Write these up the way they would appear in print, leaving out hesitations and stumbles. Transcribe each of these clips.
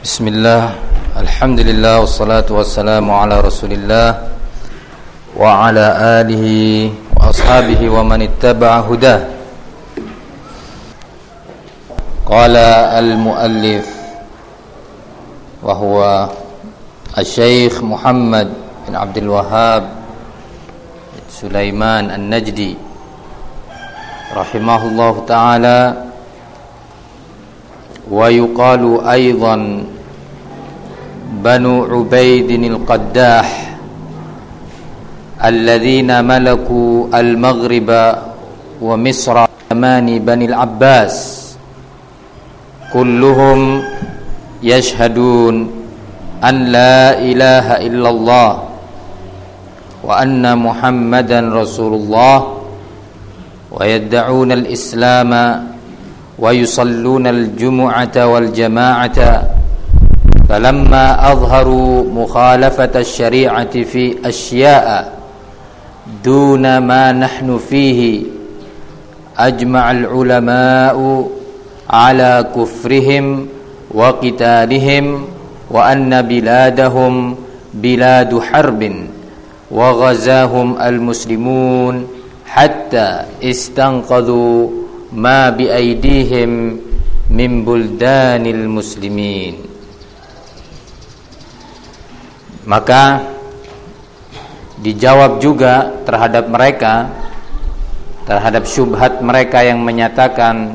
Bismillah, alhamdulillah, wassalatu wassalamu ala rasulillah wa ala alihi wa ashabihi wa man ittaba'a hudah. Qala al-muallif wa huwa al-Syeikh Muhammad bin Abdul Wahhab Sulaiman An-Najdi rahimahullahu ta'ala. Wa yuqalu aidan Banu Ubaidin al-Qaddah alladhina malaku al-Maghriba wa Misra zamani Bani al-Abbas kulluhum yashhadun an la ilaha illallah wa anna Muhammadan Rasulullah wa yad'una al-Islama wa yusalluna al-jumu'ata wal jama'ata falamma adharu mukhalafata asy-syari'ati fi asya'a duna ma nahnu fihi ajma'al ulama'u ala kufrihim wa qitalihim wa anna biladahum biladu harbin wa ghazahum al-muslimun hatta istanqadhu ma biaidihim min buldanil muslimin. Maka dijawab juga terhadap mereka, terhadap syubhat mereka yang menyatakan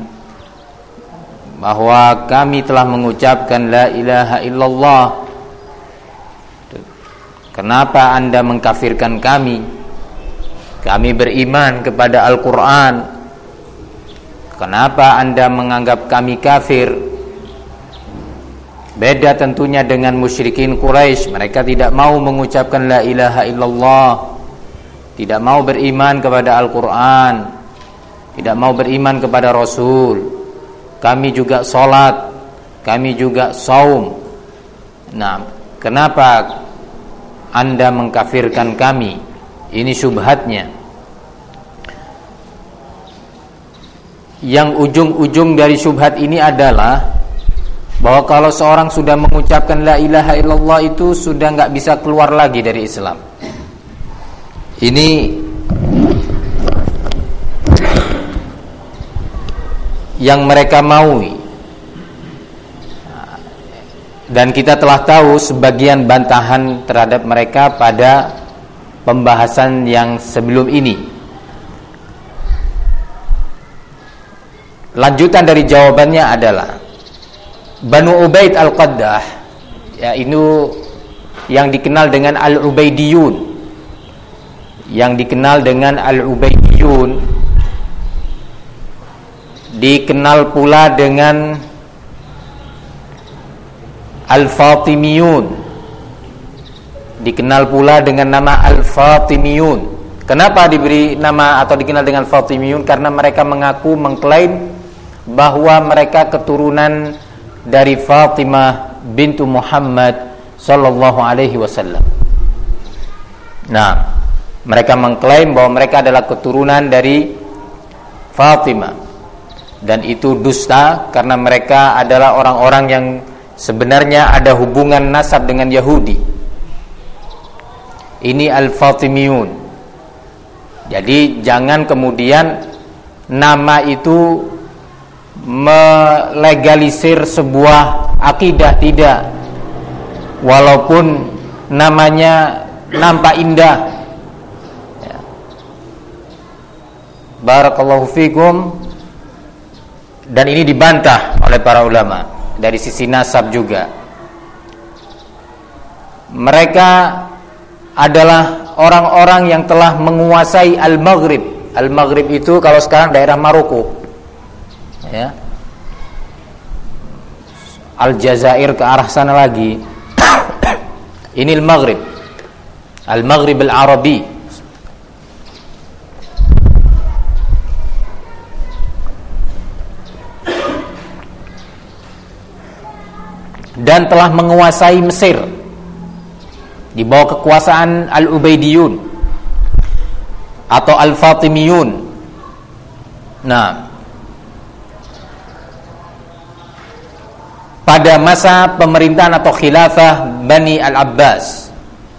bahwa kami telah mengucapkan la ilaha illallah. Kenapa Anda mengkafirkan kami? Kami beriman kepada Al-Quran. Kenapa Anda menganggap kami kafir? Beda tentunya dengan musyrikin Quraisy. Mereka tidak mau mengucapkan la ilaha illallah, tidak mau beriman kepada Al-Quran, tidak mau beriman kepada Rasul. Kami juga sholat, kami juga saum. Nah, kenapa Anda mengkafirkan kami? Ini syubhatnya. Yang ujung-ujung dari syubhat ini adalah bahwa kalau seorang sudah mengucapkan la ilaha illallah itu sudah nggak bisa keluar lagi dari Islam. Ini yang mereka maui. Dan kita telah tahu sebagian bantahan terhadap mereka pada pembahasan yang sebelum ini. Lanjutan dari jawabannya adalah Banu Ubaid al-Qaddah, ya, itu yang dikenal dengan Al-Ubaidiyun. Yang dikenal dengan Al-Ubaidiyun dikenal pula dengan Al-Fatimiyun. Dikenal pula dengan nama Al-Fatimiyun. Kenapa diberi nama atau dikenal dengan Fatimiyun? Karena mereka mengaku mengklaim bahwa mereka keturunan dari Fatimah bintu Muhammad sallallahu alaihi wasallam. Nah, mereka mengklaim bahwa mereka adalah keturunan dari Fatimah. Dan itu dusta karena mereka adalah orang-orang yang sebenarnya ada hubungan nasab dengan Yahudi. Ini Al-Fatimiyun. Jadi jangan kemudian nama itu melegalisir sebuah akidah, tidak. Walaupun namanya nampak indah, ya. Barakallahu fikum. Dan ini dibantah oleh para ulama dari sisi nasab juga. Mereka adalah orang-orang yang telah menguasai Al-Maghrib. Al-Maghrib itu kalau sekarang daerah Maroko, ya. Aljazair ke arah sana lagi. Ini Al-Maghrib, Al-Maghrib Al-Arabi. Dan telah menguasai Mesir di bawah kekuasaan Al-Ubaidiyun atau Al-Fatimiyun. Nah, pada masa pemerintahan atau khilafah Bani Al-Abbas.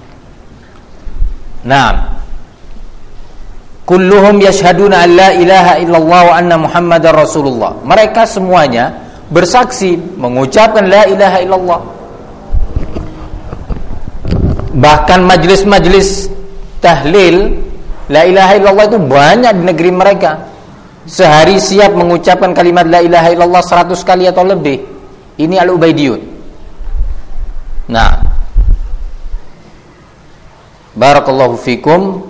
Naam. Kulluhum yashhaduna an la ilaha illallah wa anna Muhammadar Rasulullah. Mereka semuanya bersaksi mengucapkan la ilaha illallah. Bahkan majlis-majlis tahlil la ilaha illallah itu banyak di negeri mereka. Sehari siap mengucapkan kalimat la ilaha illallah 100 kali atau lebih. Ini Al-Ubaidiyun. Nah, barakallahu fikum.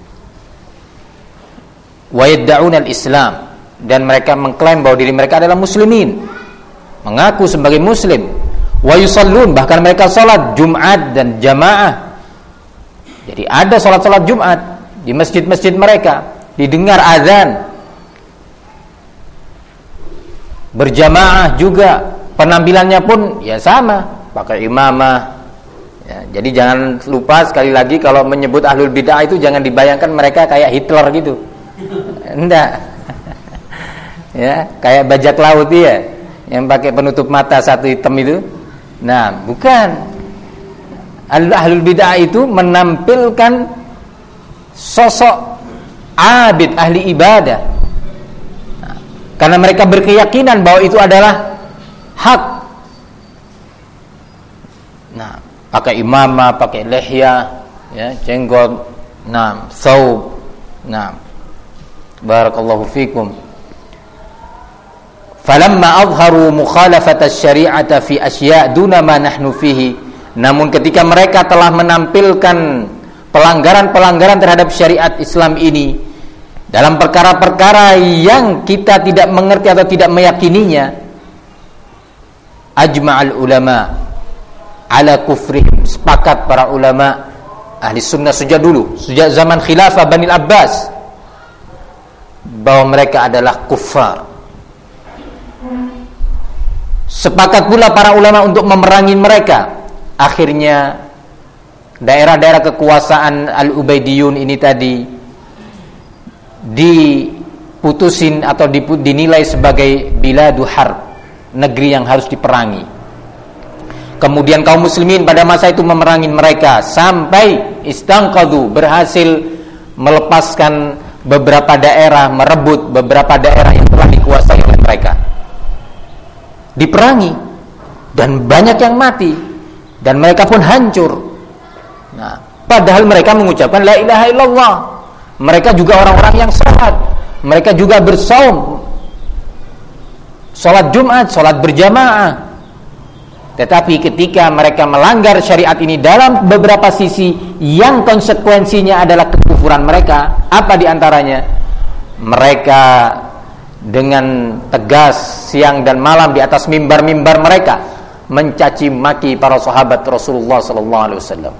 Wa yadda'una al-Islam, dan mereka mengklaim bahwa diri mereka adalah muslimin, mengaku sebagai muslim. Wa yusallun, bahkan mereka salat Jumat dan jamaah. Jadi ada salat-salat Jumat di masjid-masjid mereka, didengar azan berjamaah juga. Penampilannya pun ya sama, pakai imamah ya. Jadi jangan lupa sekali lagi, kalau menyebut ahlul bid'ah itu jangan dibayangkan mereka kayak Hitler gitu. Enggak. Ya, kayak bajak laut ya, yang pakai penutup mata satu hitam itu. Nah, bukan. Ahlul bid'ah itu menampilkan sosok abid, ahli ibadah. Nah, karena mereka berkeyakinan bahwa itu adalah hak. Nah, pakai imamah, pakai lihya, ya, jenggot, nah, thawb. Nah, barakallahu fikum. Falamma adharu mukhalafata syari'ata fi asya' duna ma nahnu fihi. Namun ketika mereka telah menampilkan pelanggaran-pelanggaran terhadap syariat Islam ini dalam perkara-perkara yang kita tidak mengerti atau tidak meyakininya, ajma'al ulama ala kufrihim, sepakat para ulama ahli sunnah sejak dulu, sejak zaman khilafah Bani Abbas, bahwa mereka adalah kuffar. Sepakat pula para ulama untuk memerangi mereka. Akhirnya daerah-daerah kekuasaan Al-Ubaidiyun ini tadi diputusin atau dinilai sebagai biladu harb, negeri yang harus diperangi. Kemudian kaum muslimin pada masa itu memerangi mereka sampai istanqadhu, berhasil melepaskan beberapa daerah, merebut beberapa daerah yang telah dikuasai oleh mereka. Diperangi dan banyak yang mati dan mereka pun hancur. Nah, padahal mereka mengucapkan la ilaha illallah. Mereka juga orang-orang yang salat. Mereka juga bersaum, salat Jumat, salat berjamaah. Tetapi ketika mereka melanggar syariat ini dalam beberapa sisi yang konsekuensinya adalah kekufuran mereka, apa diantaranya? Mereka dengan tegas siang dan malam di atas mimbar-mimbar mereka mencaci maki para sahabat Rasulullah sallallahu alaihi wasallam.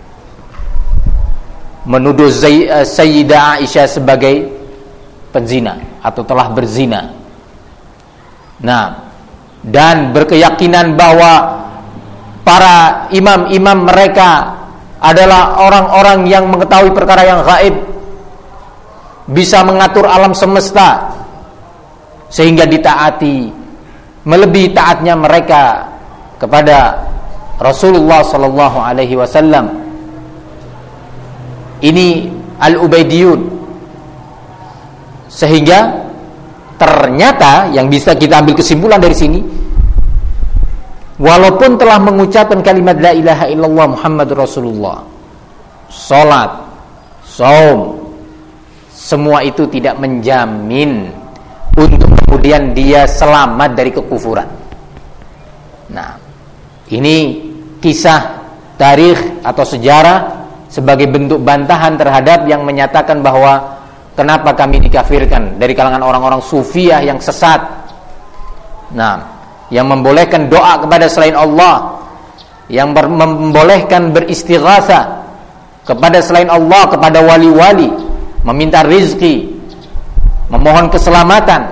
Menuduh Sayyidah Aisyah sebagai penzina atau telah berzina. Nah, dan berkeyakinan bahwa para imam-imam mereka adalah orang-orang yang mengetahui perkara yang gaib, bisa mengatur alam semesta, sehingga ditaati melebihi taatnya mereka kepada Rasulullah sallallahu alaihi wasallam. Ini Al-Ubaidiyun. Sehingga ternyata yang bisa kita ambil kesimpulan dari sini, walaupun telah mengucapkan kalimat la ilaha illallah Muhammadur Rasulullah, salat, saum, semua itu tidak menjamin untuk kemudian dia selamat dari kekufuran. Nah, ini kisah tarikh atau sejarah sebagai bentuk bantahan terhadap yang menyatakan bahwa kenapa kami dikafirkan dari kalangan orang-orang sufiyah yang sesat. Nah, yang membolehkan doa kepada selain Allah, yang membolehkan beristighatsah kepada selain Allah, kepada wali-wali, meminta rizki, memohon keselamatan.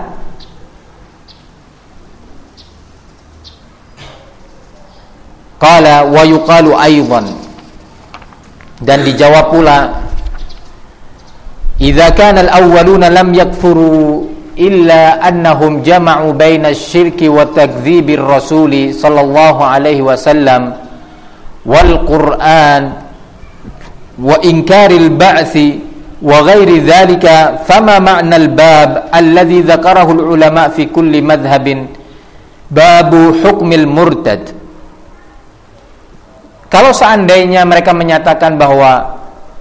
Qala wa yuqalu aidan, dan dijawab pula, idza kana al-awwaluna lam yakfuru illa annahum jama'u baina asy-syirki wa takdzibir rasuli sallallahu alaihi wasallam wal Qur'an wa inkaril ba'tsi wa ghairi dzalika, fama ma'na al-bab alladhi dzakarahu al-ulama fi kulli madhhabin babu hukmil murtad. Kalau seandainya mereka menyatakan bahwa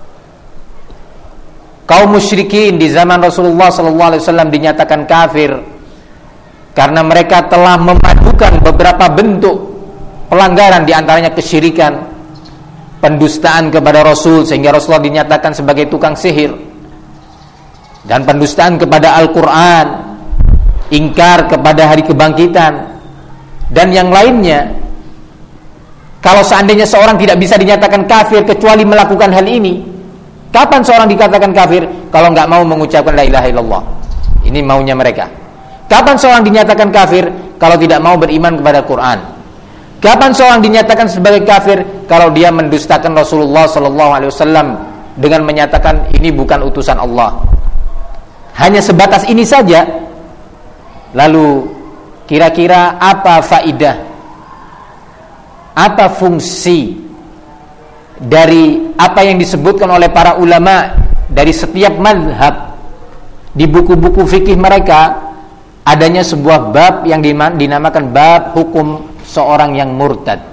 kaum musyrikin di zaman Rasulullah SAW dinyatakan kafir karena mereka telah memadukan beberapa bentuk pelanggaran, diantaranya kesyirikan, pendustaan kepada Rasul sehingga Rasulullah dinyatakan sebagai tukang sihir, dan pendustaan kepada Al-Quran, ingkar kepada hari kebangkitan, dan yang lainnya. Kalau seandainya seorang tidak bisa dinyatakan kafir kecuali melakukan hal ini, kapan seorang dikatakan kafir? Kalau nggak mau mengucapkan la ilaha illallah. Ini maunya mereka. Kapan seorang dinyatakan kafir? Kalau tidak mau beriman kepada Quran. Kapan seorang dinyatakan sebagai kafir? Kalau dia mendustakan Rasulullah SAW dengan menyatakan ini bukan utusan Allah. Hanya sebatas ini saja. Lalu kira-kira apa faidah, apa fungsi dari apa yang disebutkan oleh para ulama dari setiap mazhab di buku-buku fikih mereka? Adanya sebuah bab yang dinamakan bab hukum seorang yang murtad.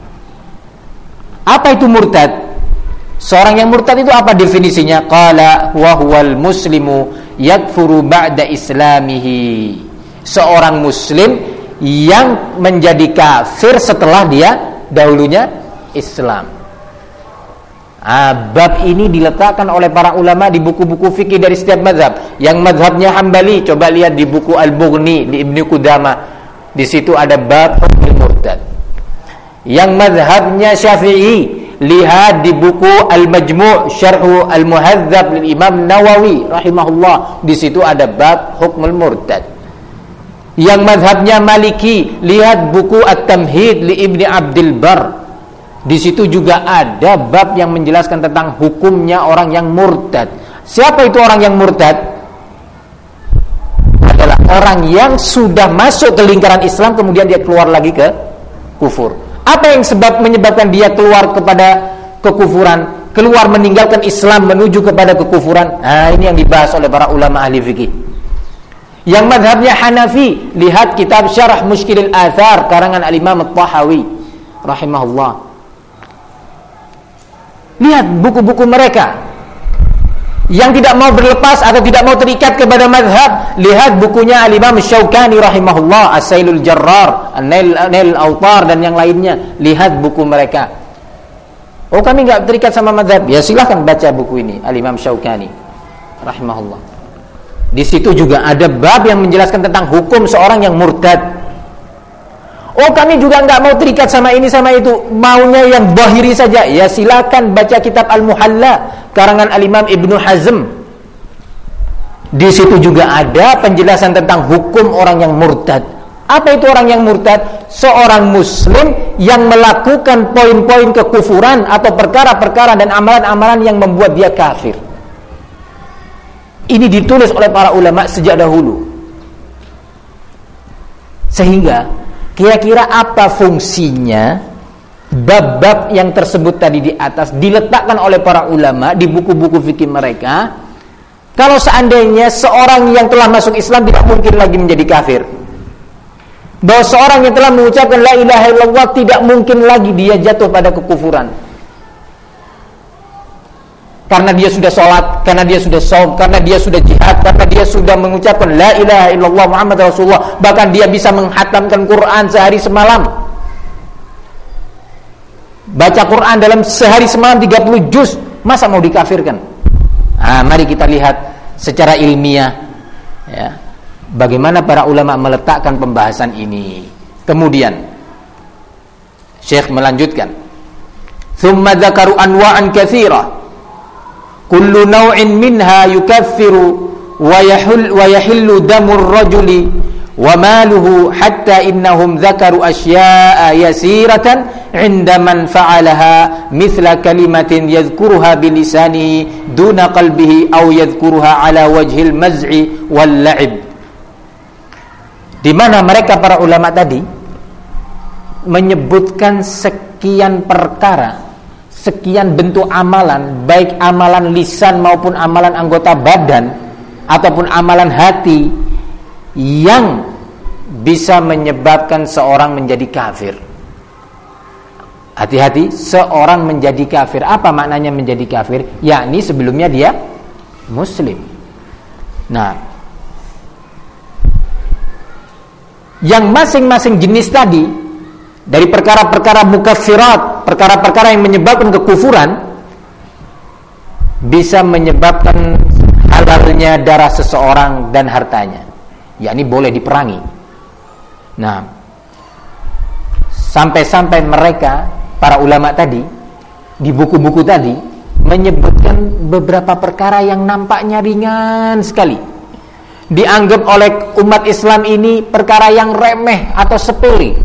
Apa itu murtad? Seorang yang murtad itu apa definisinya? Qala wa huwal muslimu yakfuru ba'da islamihi. Seorang muslim yang menjadi kafir setelah dia dahulunya Islam. Bab ini diletakkan oleh para ulama di buku-buku fikih dari setiap mazhab. Yang mazhabnya Hambali, coba lihat di buku Al-Bughni di Ibnu Qudamah. Di situ ada bab hukum murtad. Yang mazhabnya Syafi'i, lihat di buku Al-Majmu' Syarh Al-Muhadzab lil Imam Nawawi rahimahullah. Di situ ada bab hukum murtad. Yang mazhabnya Maliki, lihat buku At-Tamhid li Ibni Abdul Bar. Di situ juga ada bab yang menjelaskan tentang hukumnya orang yang murtad. Siapa itu orang yang murtad? Adalah orang yang sudah masuk ke lingkaran Islam kemudian dia keluar lagi ke kufur. Apa yang menyebabkan dia keluar kepada kekufuran, keluar meninggalkan Islam menuju kepada kekufuran? Nah, ini yang dibahas oleh para ulama ahli fikih. Yang madhabnya Hanafi, lihat kitab Syarah Mushkilil Athar karangan Al-Imam At-Tahawi rahimahullah. Lihat buku-buku mereka yang tidak mau berlepas atau tidak mau terikat kepada madhab. Lihat bukunya Al-Imam Syaukani rahimahullah, As-Sailul Jarrar, An-Nail Al-Awtar dan yang lainnya. Lihat buku mereka. Oh, kami nggak terikat sama madhab. Ya silahkan baca buku ini, Al-Imam Syaukani rahimahullah. Di situ juga ada bab yang menjelaskan tentang hukum seorang yang murtad. Oh, kami juga nggak mau terikat sama ini sama itu, maunya yang zahiri saja. Ya silakan baca kitab Al-Muhalla karangan Al-Imam Ibnu Hazm. Di situ juga ada penjelasan tentang hukum orang yang murtad. Apa itu orang yang murtad? Seorang muslim yang melakukan poin-poin kekufuran atau perkara-perkara dan amalan-amalan yang membuat dia kafir. Ini ditulis oleh para ulama sejak dahulu. Sehingga kira-kira apa fungsinya bab-bab yang tersebut tadi di atas diletakkan oleh para ulama di buku-buku fikih mereka? Kalau seandainya seorang yang telah masuk Islam tidak mungkin lagi menjadi kafir, bahwa seorang yang telah mengucapkan la ilaha illallah tidak mungkin lagi dia jatuh pada kekufuran, karena dia sudah sholat, karena dia sudah shaum, karena dia sudah jihad, karena dia sudah mengucapkan la ilaha illallah Muhammad Rasulullah. Bahkan dia bisa menghatamkan Quran sehari semalam, baca Quran dalam sehari semalam 30 juz. Masa mau dikafirkan? Mari kita lihat secara ilmiah ya, bagaimana para ulama meletakkan pembahasan ini. Kemudian Syekh melanjutkan, thumma dzakaru anwa'an katsira kullu naw'in minha yukaffiru wa yahillu damur rajuli wa maluhu hatta innahum dzakaru asya'a yasiratan 'inda man fa'alaha mithla kalimatin yadhkuruha bilisanihi duna qalbihi aw yadhkuruha 'ala wajhil maz'i wal la'ib di mana mereka para ulama tadi menyebutkan sekian perkara, sekian bentuk amalan, baik amalan lisan maupun amalan anggota badan ataupun amalan hati yang bisa menyebabkan seorang menjadi kafir. Hati-hati, seorang menjadi kafir. Apa maknanya menjadi kafir? Yakni sebelumnya dia muslim. Nah, yang masing-masing jenis tadi dari perkara-perkara mukaffirat, perkara-perkara yang menyebabkan kekufuran, bisa menyebabkan halalnya darah seseorang dan hartanya, yakni boleh diperangi. Nah, sampai-sampai mereka para ulama tadi di buku-buku tadi menyebutkan beberapa perkara yang nampaknya ringan sekali, dianggap oleh umat Islam ini perkara yang remeh atau sepele,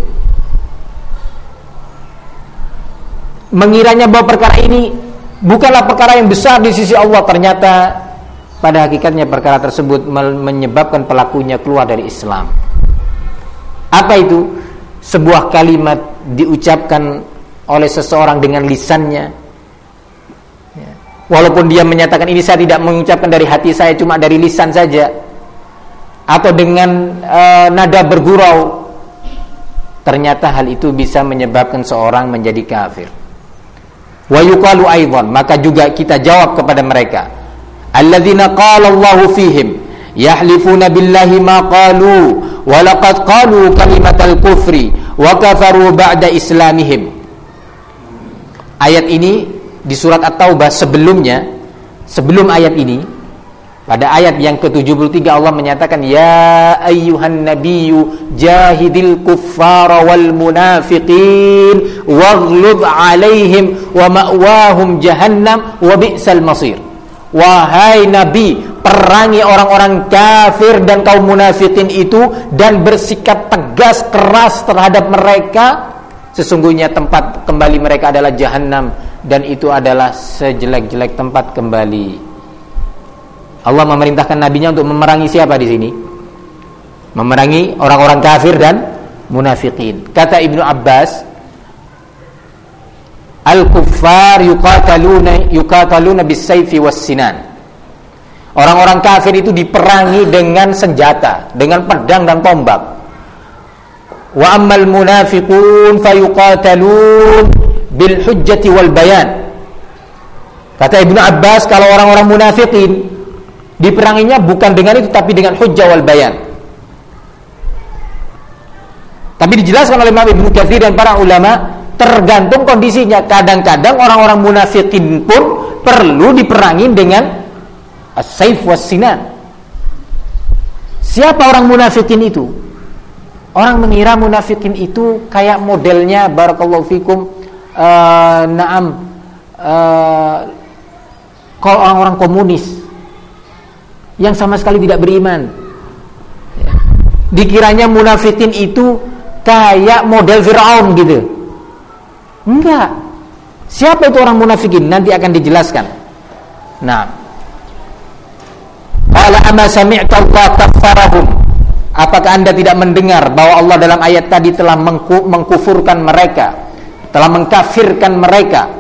mengiranya bahwa perkara ini bukanlah perkara yang besar di sisi Allah. Ternyata pada hakikatnya perkara tersebut menyebabkan pelakunya keluar dari Islam. Apa itu? Sebuah kalimat diucapkan oleh seseorang dengan lisannya, walaupun dia menyatakan ini saya tidak mengucapkan dari hati saya, cuma dari lisan saja, atau dengan nada bergurau, ternyata hal itu bisa menyebabkan seorang menjadi kafir. Wa yuqalu aidan, maka juga kita jawab kepada mereka, alladzina qala Allahu fihim yahlifuna billahi ma qalu wa laqad qalu kalimatal kufri wa kafaru ba'da islamihim. Ayat ini di surat At-Taubah sebelumnya, sebelum ayat ini, pada ayat yang ke-73 Allah menyatakan, ya ayyuhan nabiyyu jahidil kuffara wal munafiqin waghlub alaihim wa ma'wahum jahannam wa bi'sal masir. Wahai Nabi, perangi orang-orang kafir dan kaum munafikin itu dan bersikap tegas keras terhadap mereka. Sesungguhnya tempat kembali mereka adalah Jahannam, dan itu adalah sejelek-jelek tempat kembali. Allah memerintahkan nabinya untuk memerangi siapa di sini? Memerangi orang-orang kafir dan munafikin. Kata Ibnu Abbas, al-kuffar yuqataluna bis-sayfi was-sinan. Orang-orang kafir itu diperangi dengan senjata, dengan pedang dan tombak. Wa ammal munafiqun fayuqatalun bil hujjati wal bayan. Kata Ibnu Abbas, kalau orang-orang munafikin diperanginya bukan dengan itu, tapi dengan hujjah wal bayan. Tapi dijelaskan oleh Imam Ibnu Katsir dan para ulama, tergantung kondisinya. Kadang-kadang orang-orang munafikin pun perlu diperangi dengan as-sayf was-sinan. Siapa orang munafikin itu? Orang mengira munafikin itu kayak modelnya, barakallahu fikum, kalau orang-orang komunis yang sama sekali tidak beriman, dikiranya munafikin itu kayak model Fir'aun gitu. Enggak. Siapa itu orang munafikin? Nanti akan dijelaskan. Nah, qala ama sami'ta Allah kaffarahum. Apakah Anda tidak mendengar bahwa Allah dalam ayat tadi telah mengkufurkan mereka, telah mengkafirkan mereka?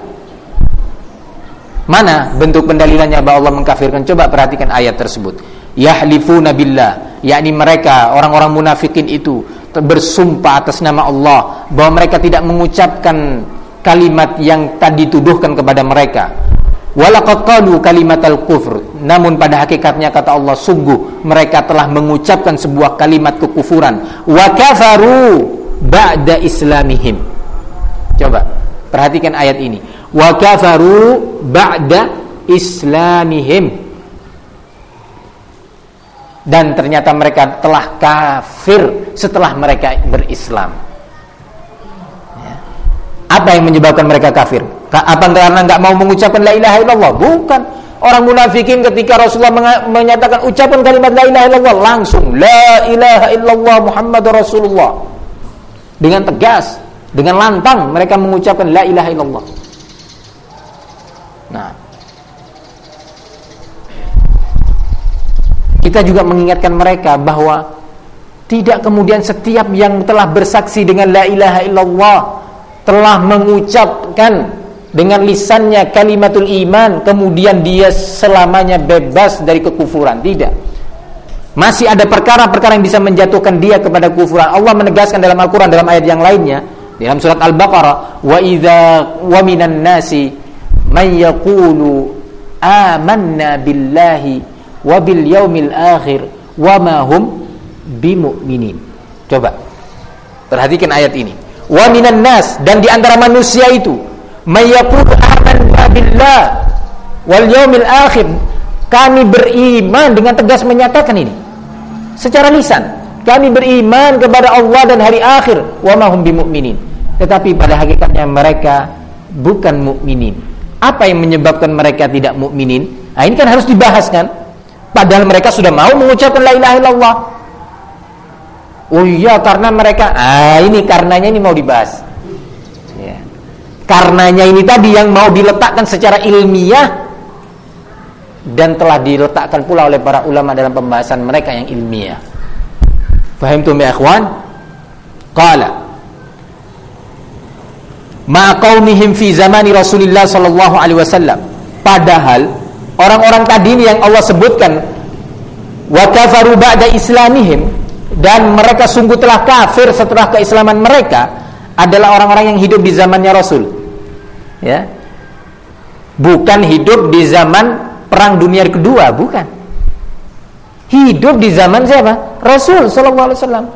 Mana bentuk pendalilannya bahwa Allah mengkafirkan? Coba perhatikan ayat tersebut. Yahlifuna billah, yakni mereka orang-orang munafikin itu bersumpah atas nama Allah bahwa mereka tidak mengucapkan kalimat yang tadi dituduhkan kepada mereka. Walaqad qalu kalimatal kufr, namun pada hakikatnya kata Allah, sungguh mereka telah mengucapkan sebuah kalimat kekufuran. Wa kafaru ba'da islamihim. Coba perhatikan ayat ini. Wa kafaru ba'da islamihim. Dan ternyata mereka telah kafir setelah mereka berislam. Apa yang menyebabkan mereka kafir? Apa karena enggak mau mengucapkan la ilaha illallah? Bukan. Orang munafikin ketika Rasulullah menyatakan ucapan kalimat la ilaha illallah, langsung la ilaha illallah Muhammadur Rasulullah. Dengan tegas, dengan lantang mereka mengucapkan la ilaha illallah. Nah, kita juga mengingatkan mereka bahwa Tidak kemudian setiap yang telah bersaksi dengan la ilaha illallah, telah mengucapkan dengan lisannya kalimatul iman, kemudian dia selamanya bebas dari kekufuran. Tidak. Masih ada perkara-perkara yang bisa menjatuhkan dia kepada kufuran. Allah menegaskan dalam Al-Quran dalam ayat yang lainnya, dalam surat Al-Baqarah, wa minan nasi man yaqulu amanna billahi wa bil yaumil akhir wa ma hum bimu'minin. Coba perhatikan ayat ini. Wa minan nas, dan di antara manusia itu, may yaqulu amanna billah wal yaumil akhir, kami beriman, dengan tegas menyatakan ini secara lisan, kami beriman kepada Allah dan hari akhir, wa ma hum bimu'minin, tetapi pada hakikatnya mereka bukan mukminin. Apa yang menyebabkan mereka tidak mukminin? Nah, ini kan harus dibahas kan, padahal mereka sudah mau mengucapkan la ilaha illallah. Oh iya, karena mereka, ini karenanya ini mau dibahas ya. Karenanya ini tadi yang mau diletakkan secara ilmiah, dan telah diletakkan pula oleh para ulama dalam pembahasan mereka yang ilmiah. Fahimtum ya ikhwan? Qala ma qaumihim fi zamani Rasulillah sallallahu alaihi wasallam, padahal orang-orang tadi ini yang Allah sebutkan wa kafaru ba'da islamihim, dan mereka sungguh telah kafir setelah keislaman mereka, adalah orang-orang yang hidup di zamannya Rasul ya. Bukan hidup di zaman Perang Dunia Kedua, bukan. Hidup di zaman siapa? Rasul sallallahu alaihi wasallam.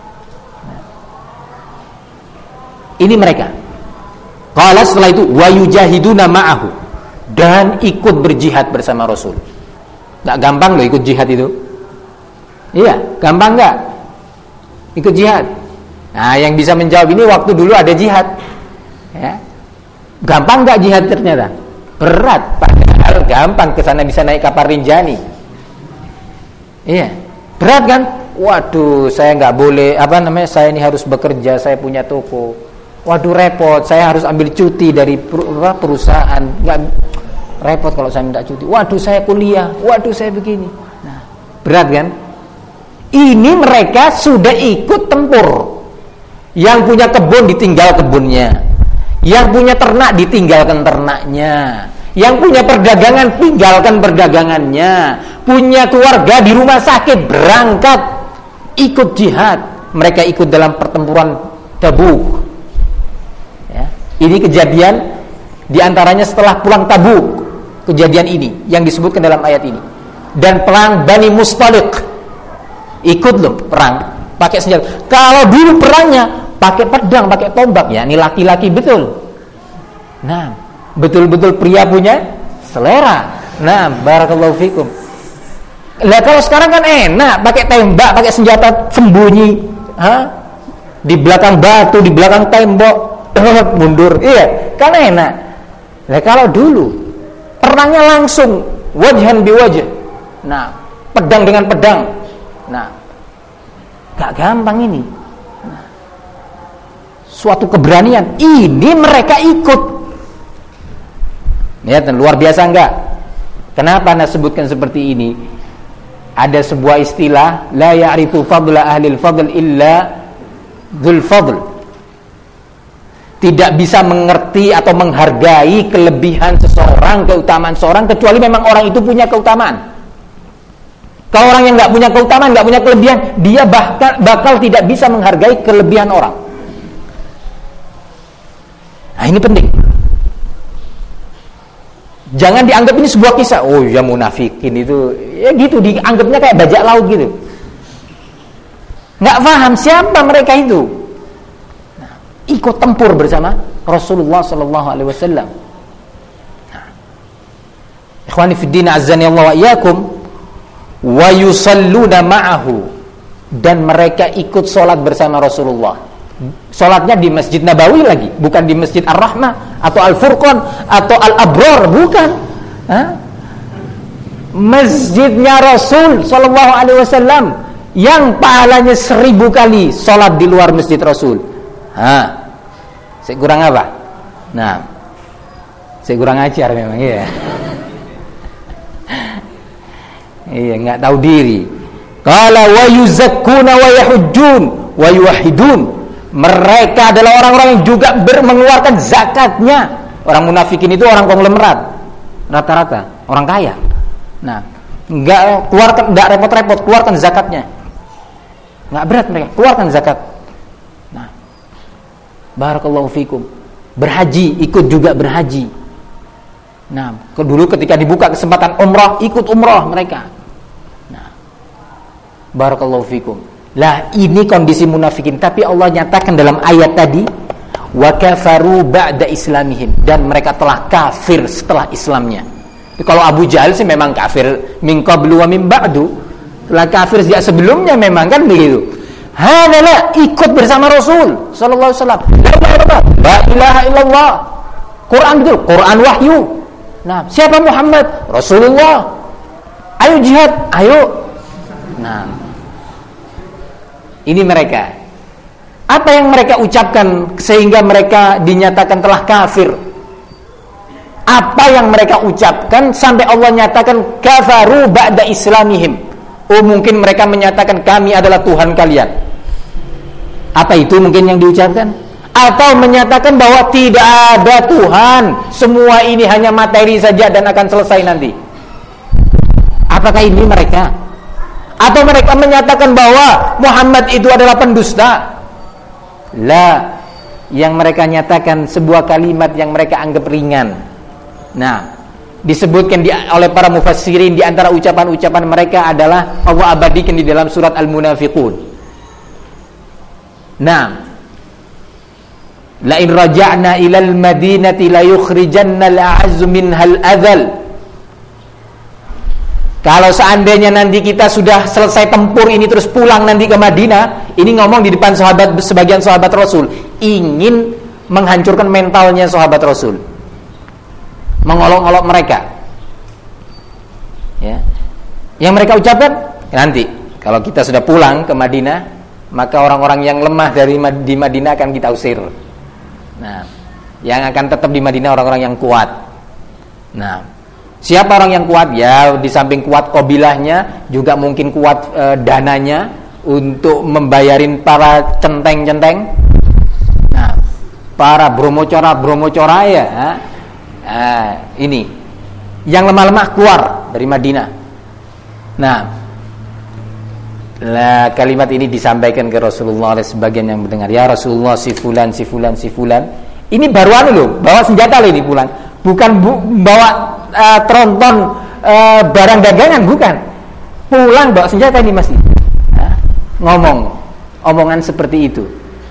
Ini mereka. Qala, setelah itu wa yujahiduna ma'ahu, dan ikut berjihad bersama Rasul. Enggak gampang loh ikut jihad itu. Iya, gampang enggak? Ikut jihad. Nah, yang bisa menjawab ini waktu dulu ada jihad. Ya. Gampang enggak jihad ternyata? Berat, padahal gampang, ke sana bisa naik kapal Rinjani. Iya. Berat kan? Waduh, saya enggak boleh, saya ini harus bekerja, saya punya toko. Waduh, repot, saya harus ambil cuti dari perusahaan. Enggak repot kalau saya minta cuti. Waduh, saya kuliah. Waduh, saya begini. Nah, berat kan? Ini mereka sudah ikut tempur. Yang punya kebun ditinggal kebunnya, yang punya ternak ditinggalkan ternaknya, yang punya perdagangan tinggalkan perdagangannya, punya keluarga di rumah sakit berangkat ikut jihad. Mereka ikut dalam pertempuran Tabuk ya. Ini kejadian diantaranya setelah pulang Tabuk, kejadian ini yang disebutkan dalam ayat ini. Dan perang Bani Mustaliq, ikut loh perang pakai senjata. Kalau dulu perangnya pakai pedang, pakai tombak ya, ini laki-laki betul. Nah, betul-betul pria punya selera. Nah, barakallahu fikum. Lah kalau sekarang kan enak, pakai tembak, pakai senjata sembunyi, di belakang batu, di belakang tembok, mundur. Iya, kan enak. Lah kalau dulu perangnya langsung wajhan biwajh. Nah, pedang dengan pedang. Nah, gak gampang ini. Nah, suatu keberanian. Ini mereka ikut. Lihat, luar biasa enggak? Kenapa Anda sebutkan seperti ini? Ada sebuah istilah, la ya'rifu fadla ahlil fadl illa dzul fadl. Tidak bisa mengerti atau menghargai kelebihan seseorang, keutamaan seseorang, kecuali memang orang itu punya keutamaan. Kalau orang yang nggak punya keutamaan, nggak punya kelebihan, dia bakal tidak bisa menghargai kelebihan orang. Nah, ini penting. Jangan dianggap ini sebuah kisah. Oh ya, munafikin itu, ya gitu, dianggapnya kayak bajak laut gitu. Nggak paham siapa mereka itu. Nah, ikut tempur bersama Rasulullah Sallallahu Alaihi Wasallam. Ikhwani fid din, azzani Allah wa iyyakum. Wa yusalluna ma'ahu, dan mereka ikut sholat bersama Rasulullah. Sholatnya di Masjid Nabawi lagi, bukan di Masjid Ar-Rahmah atau Al-Furqan atau Al-Abrar, bukan. Masjidnya Rasul Sallallahu Alaihi Wasallam yang pahalanya 1000 kali sholat di luar Masjid Rasul. Saya kurang apa? Nah, saya kurang ajar memang ya. Iya, nggak tahu diri. Qala wa yuzakkuna wa yahujjun wa yuwahhidun. Mereka adalah orang-orang yang juga mengeluarkan zakatnya. Orang munafikin itu orang konglomerat, rata-rata orang kaya. Nah, enggak repot-repot keluarkan zakatnya. Enggak berat mereka, keluarkan zakat. Nah, barakallahu fikum. Berhaji, ikut juga berhaji. Nah, dulu ketika dibuka kesempatan umrah, ikut umrah mereka. Nah, barakallahu fikum. Lah, ini kondisi munafikin, tapi Allah nyatakan dalam ayat tadi, wa kafaru ba'da islamihim, dan mereka telah kafir setelah Islamnya. Kalau Abu Jahal sih memang kafir min qablu wa min ba'du, telah kafir sejak sebelumnya memang, kan begitu. Hadalah ikut bersama Rasul sallallahu alaihi wasallam. La ilaha illallah. Quran betul, Quran wahyu. Nah, siapa Muhammad? Rasulullah. Ayo jihad, ayo. Nah, ini mereka. Apa yang mereka ucapkan sehingga mereka dinyatakan telah kafir? Apa yang mereka ucapkan sampai Allah nyatakan kafaru ba'da islamihim? Oh, mungkin mereka menyatakan kami adalah Tuhan kalian. Apa itu mungkin yang diucapkan? Atau menyatakan bahwa tidak ada Tuhan, semua ini hanya materi saja dan akan selesai nanti. Apakah ini mereka? Atau mereka menyatakan bahwa Muhammad itu adalah pendusta? La, yang mereka nyatakan sebuah kalimat yang mereka anggap ringan. Nah, disebutkan oleh para mufassirin di antara ucapan-ucapan mereka adalah Allah abadikan di dalam surat Al-Munafiqun. Nah, la in raja'na ilal madinati la yukhrijanna al-a'azzu minhal adzal. Kalau seandainya nanti kita sudah selesai tempur ini terus pulang nanti ke Madinah, ini ngomong di depan sebagian sahabat Rasul, ingin menghancurkan mentalnya sahabat Rasul, mengolok-olok mereka. Ya. Yang mereka ucapkan nanti kalau kita sudah pulang ke Madinah, maka orang-orang yang lemah di Madinah akan kita usir. Nah, yang akan tetap di Madinah orang-orang yang kuat. Nah, siapa orang yang kuat? Ya, di samping kuat kabilahnya, juga mungkin kuat dananya untuk membayarin para centeng-centeng. Nah, para bromocora ya. Ini yang lemah-lemah keluar dari Madinah. Nah, kalimat ini disampaikan ke Rasulullah oleh sebagian yang mendengar. Ya Rasulullah, si fulan. Ini baru loh, bawa senjata loh ini pulang. Bukan bawa tronton barang dagangan, bukan. Pulang bawa senjata ini masih. Ngomong omongan seperti itu.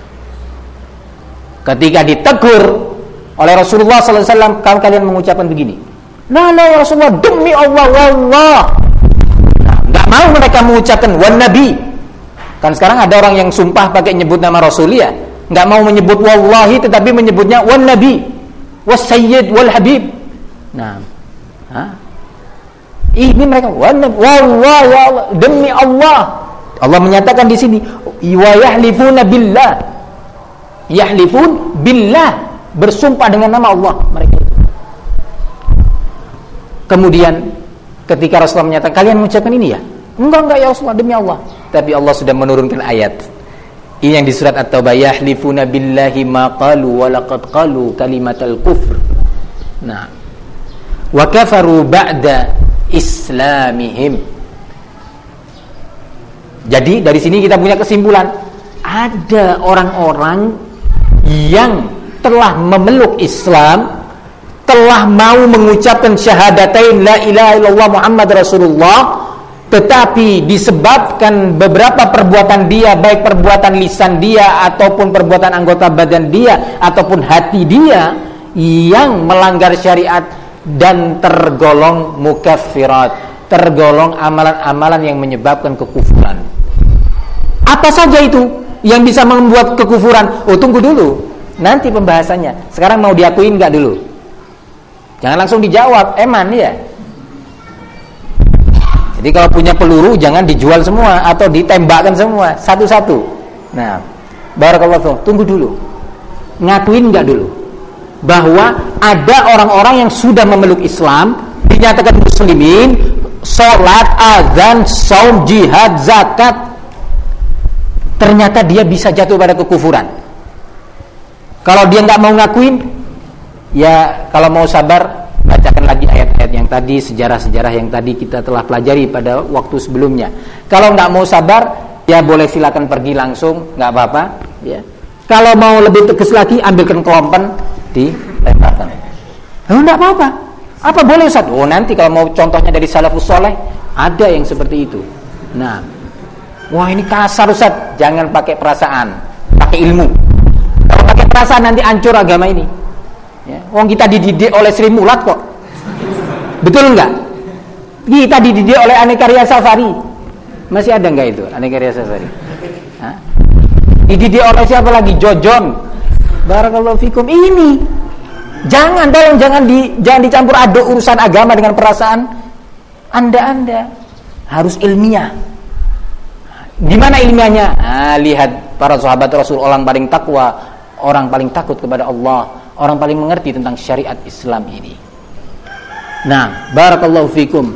Ketika ditegur oleh Rasulullah SAW, kalau kalian mengucapkan begini, nah ya Rasulullah, demi Allah, wallah. Nah, nggak mau mereka mengucapkan wan nabi. Kan sekarang ada orang yang sumpah pakai nyebut nama Rasul ya, nggak mau menyebut wallahi, tetapi menyebutnya wan nabi, was sayyid wal habib. Nah, ini mereka wallah ya Allah, demi Allah. Allah menyatakan di sini wa yahlifuna billah, yahlifun billah, bersumpah dengan nama Allah mereka. Kemudian ketika Rasulullah menyatakan kalian mengucapkan ini ya, enggak ya Rasulullah, demi Allah. Tapi Allah sudah menurunkan ayat ini yang di surat At-Taubah, yahlifuna billahi ma qalu wa laqad qalu kalimatal kufr. Nah, wa kafaru ba'da islamihim. Jadi dari sini kita punya kesimpulan, ada orang-orang yang telah memeluk Islam, telah mau mengucapkan syahadatain la ilaha illallah Muhammad Rasulullah, tetapi disebabkan beberapa perbuatan dia, baik perbuatan lisan dia ataupun perbuatan anggota badan dia ataupun hati dia, yang melanggar syariat dan tergolong mukaffirat, tergolong amalan-amalan yang menyebabkan kekufuran. Apa saja itu yang bisa membuat kekufuran? Oh, tunggu dulu, nanti pembahasannya. Sekarang mau diakuin nggak dulu? Jangan langsung dijawab, eman ya. Jadi kalau punya peluru jangan dijual semua atau ditembakkan semua satu-satu. Nah, barakallahu, tunggu dulu. Ngakuin nggak dulu bahwa ada orang-orang yang sudah memeluk Islam, dinyatakan muslimin, sholat, azan, saum, jihad, zakat, ternyata dia bisa jatuh pada kekufuran. Kalau dia nggak mau ngakuin, ya kalau mau sabar, bacakan lagi ayat-ayat yang tadi, sejarah-sejarah yang tadi kita telah pelajari pada waktu sebelumnya. Kalau nggak mau sabar, ya boleh silakan pergi langsung, nggak apa-apa. Ya. Kalau mau lebih tegas lagi, ambilkan kelompen, dilemparkan. Oh, nggak apa-apa. Apa boleh Ustaz? Oh, nanti kalau mau contohnya dari salafus soleh, ada yang seperti itu. Nah, wah ini kasar Ustaz. Jangan pakai perasaan, pakai ilmu. Kalau pakai perasaan nanti hancur agama ini. Ya, wong kita dididik oleh Sri Mulat kok. Betul enggak? Kita dididik oleh Aneka Ria Safari. Masih ada enggak itu Aneka Ria Safari? Hah? Dididik oleh siapa lagi? Jojon. Barakallahu fikum. Ini jangan, tolong jangan dicampur aduk urusan agama dengan perasaan. Anda harus ilmiah. Gimana ilmiahnya? Lihat para sahabat Rasul, orang paling takwa, orang paling takut kepada Allah, orang paling mengerti tentang syariat Islam ini. Nah, barakallahu fikum.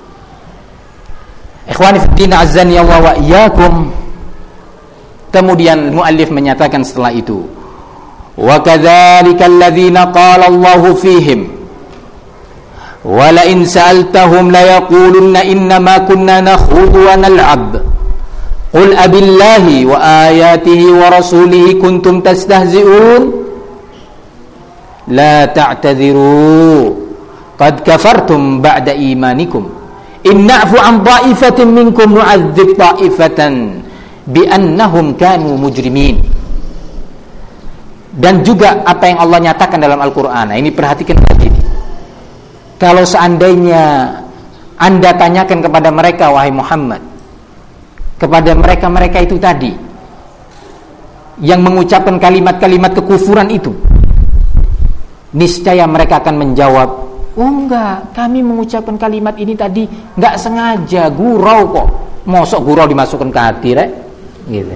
Ikhwani fiddin azzani Allah wa iyyakum. Kemudian muallif menyatakan setelah itu, wa kadzalika alladziina qala Allahu fihim wa la in sa'altahum la yaqulunna inna ma kunna nakhudu wa nal'ab qul abillahi wa ayatihi wa rasulihi kuntum tastahzi'un la ta'tadhiru qad kafartum ba'da imanikum in na'fu an ta'ifatin minkum nu'adzib ta'ifatan bi annahum kanu mujrimin. Dan juga apa yang Allah nyatakan dalam Al-Quran. Nah, ini perhatikan lagi. Kalau seandainya Anda tanyakan kepada mereka, wahai Muhammad, kepada mereka itu tadi yang mengucapkan kalimat-kalimat kekufuran itu, niscaya mereka akan menjawab, oh enggak, kami mengucapkan kalimat ini tadi enggak sengaja, gurau kok. Mosok gurau dimasukkan ke hati, rek? Gitu.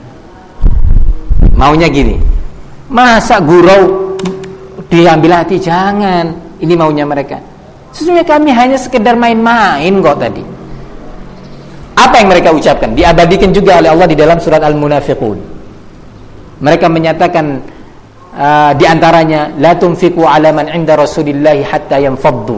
Maunya gini, masa gurau diambil hati? Jangan. Ini maunya mereka. Sesungguhnya kami hanya sekedar main-main kok tadi. Apa yang mereka ucapkan diabadikan juga oleh Allah di dalam surat Al-Munafiqun. Mereka menyatakan di antaranya, la tunfiqu ala man 'inda Rasulillahi hatta yanfaddu.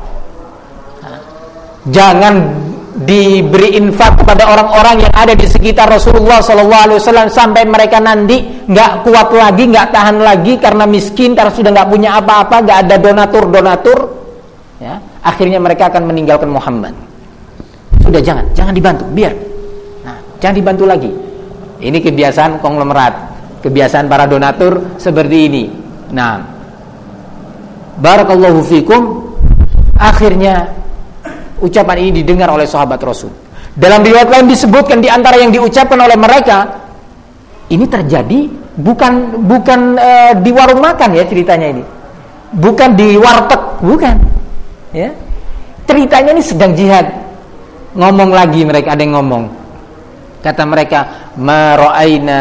Jangan diberi infak kepada orang-orang yang ada di sekitar Rasulullah SAW sampai mereka nanti nggak kuat lagi, nggak tahan lagi karena miskin, karena sudah nggak punya apa-apa, nggak ada donatur, ya, akhirnya mereka akan meninggalkan Muhammad. Sudah jangan dibantu, biar, nah, jangan dibantu lagi. Ini kebiasaan konglomerat, kebiasaan para donatur seperti ini. Nah, barakallahu fikum. Akhirnya ucapan ini didengar oleh sahabat Rasul. Dalam riwayat lain disebutkan di antara yang diucapkan oleh mereka, ini terjadi bukan di warung makan ya ceritanya ini. Bukan di warteg, bukan. Ya. Ceritanya ini sedang jihad. Ngomong lagi mereka, ada yang ngomong. Kata mereka, "Ma ra'aina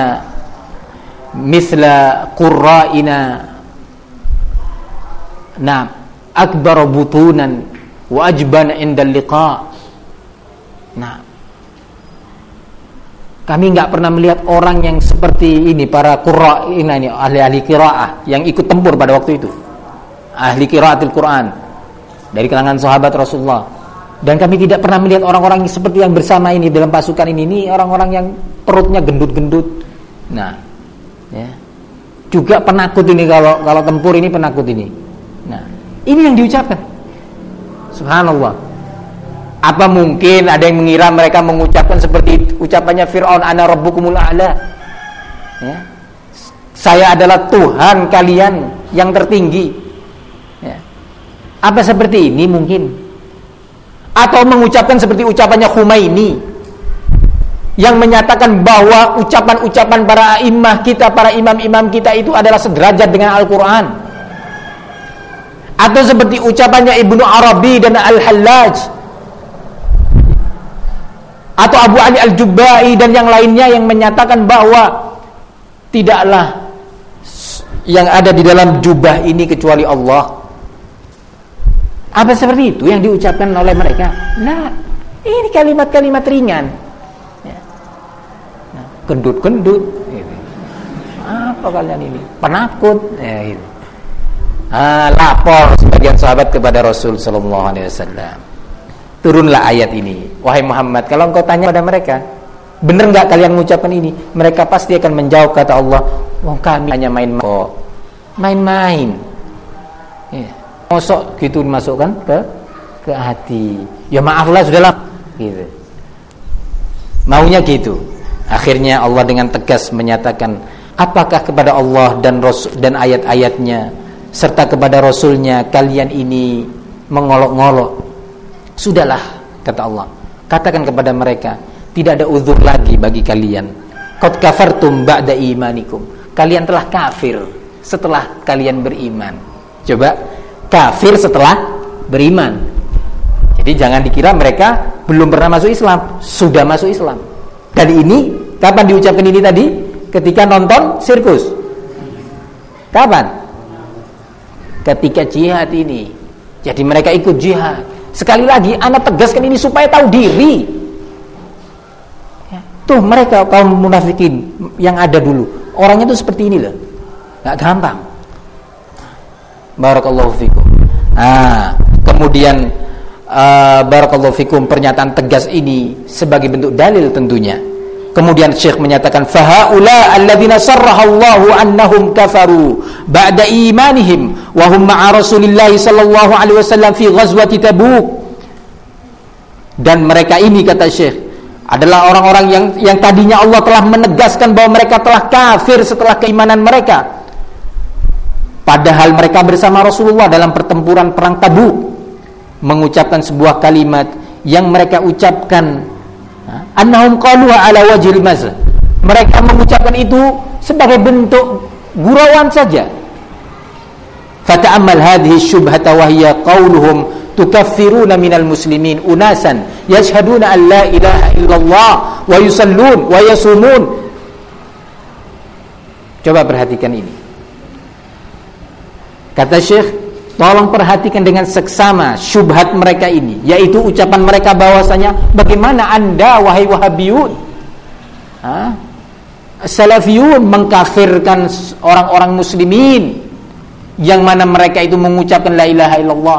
mithla qurra'ina akbar butunan wa ajban indal liqa." Nah, kami enggak pernah melihat orang yang seperti ini, para qurra ini, ahli-ahli qiraah yang ikut tempur pada waktu itu. Ahli qiraatul Quran dari kalangan sahabat Rasulullah. Dan kami tidak pernah melihat orang-orang seperti yang bersama ini dalam pasukan ini orang-orang yang perutnya gendut-gendut. Nah, ya. Juga penakut ini, kalau tempur ini penakut ini. Nah, ini yang diucapkan. Subhanallah. Apa mungkin ada yang mengira mereka mengucapkan seperti ucapannya Fir'aun, ana rabbukumul a'la, ya, saya adalah Tuhan kalian yang tertinggi, ya. Apa seperti ini mungkin? Atau mengucapkan seperti ucapannya Khumaini yang menyatakan bahwa ucapan-ucapan para imam kita, para imam-imam kita itu adalah sederajat dengan Al-Quran. Atau seperti ucapannya Ibnu Arabi dan Al-Hallaj, atau Abu Ali Al-Jubba'i dan yang lainnya yang menyatakan bahwa tidaklah yang ada di dalam jubah ini kecuali Allah. Apa seperti itu yang diucapkan oleh mereka? Nah, ini kalimat-kalimat ringan. Ya. Nah, gendut-gendut. Gitu. Apa kalian ini? Penakut. Ya, gitu. Lapor sebagian sahabat kepada Rasul Sallallahu Alaihi Wasallam. Turunlah ayat ini. Wahai Muhammad, kalau engkau tanya pada mereka, benar nggak kalian mengucapkan ini? Mereka pasti akan menjawab, kata Allah, wah kami hanya main-main. Ya. Mosok gitu dimasukkan ke hati. Ya maaflah, sudahlah gitu. Maunya gitu. Akhirnya Allah dengan tegas menyatakan, apakah kepada Allah dan Rasul dan ayat-ayatnya serta kepada Rasulnya kalian ini mengolok-ngolok? Sudahlah, kata Allah, katakan kepada mereka, tidak ada uzur lagi bagi kalian. Qad kafartum ba'da imanikum. Kalian telah kafir setelah kalian beriman. Coba, kafir setelah beriman. Jadi jangan dikira mereka belum pernah masuk Islam, sudah masuk Islam. Dan ini kapan diucapkan ini tadi? Ketika nonton sirkus. Kapan? Ketika jihad ini. Jadi mereka ikut jihad. Sekali lagi anak tegaskan ini supaya tahu diri. Ya. Tuh mereka kaum munafikin yang ada dulu, orangnya tuh seperti ini loh. Gak gampang. Barakallahu fikum. Kemudian barakallahu fikum, pernyataan tegas ini sebagai bentuk dalil tentunya. Kemudian Syekh menyatakan, fahaula alladzina sarrahallahu annahum kafaru ba'da imanihim wa hum ma'a Rasulillah sallallahu alaihi wasallam fi ghazwati Tabuk. Dan mereka ini, kata Syekh, adalah orang-orang yang tadinya Allah telah menegaskan bahwa mereka telah kafir setelah keimanan mereka, padahal mereka bersama Rasulullah dalam pertempuran perang Tabuk, mengucapkan sebuah kalimat yang mereka ucapkan, annahum qaluha ala wajhil mazah. Mereka mengucapkan itu sebagai bentuk gurauan saja. Fata'ammal hadhihi syubhata wa hiya qauluhum tukaffiruna minal muslimin unasan yashhaduna an la ilaha illallah wa yusallun wa yasumun. Coba perhatikan ini. Kata Syekh, tolong perhatikan dengan seksama syubhat mereka ini, yaitu ucapan mereka bahwasanya bagaimana Anda wahai Wahabiyun, Salafiyun mengkafirkan orang-orang muslimin yang mana mereka itu mengucapkan la ilaha illallah.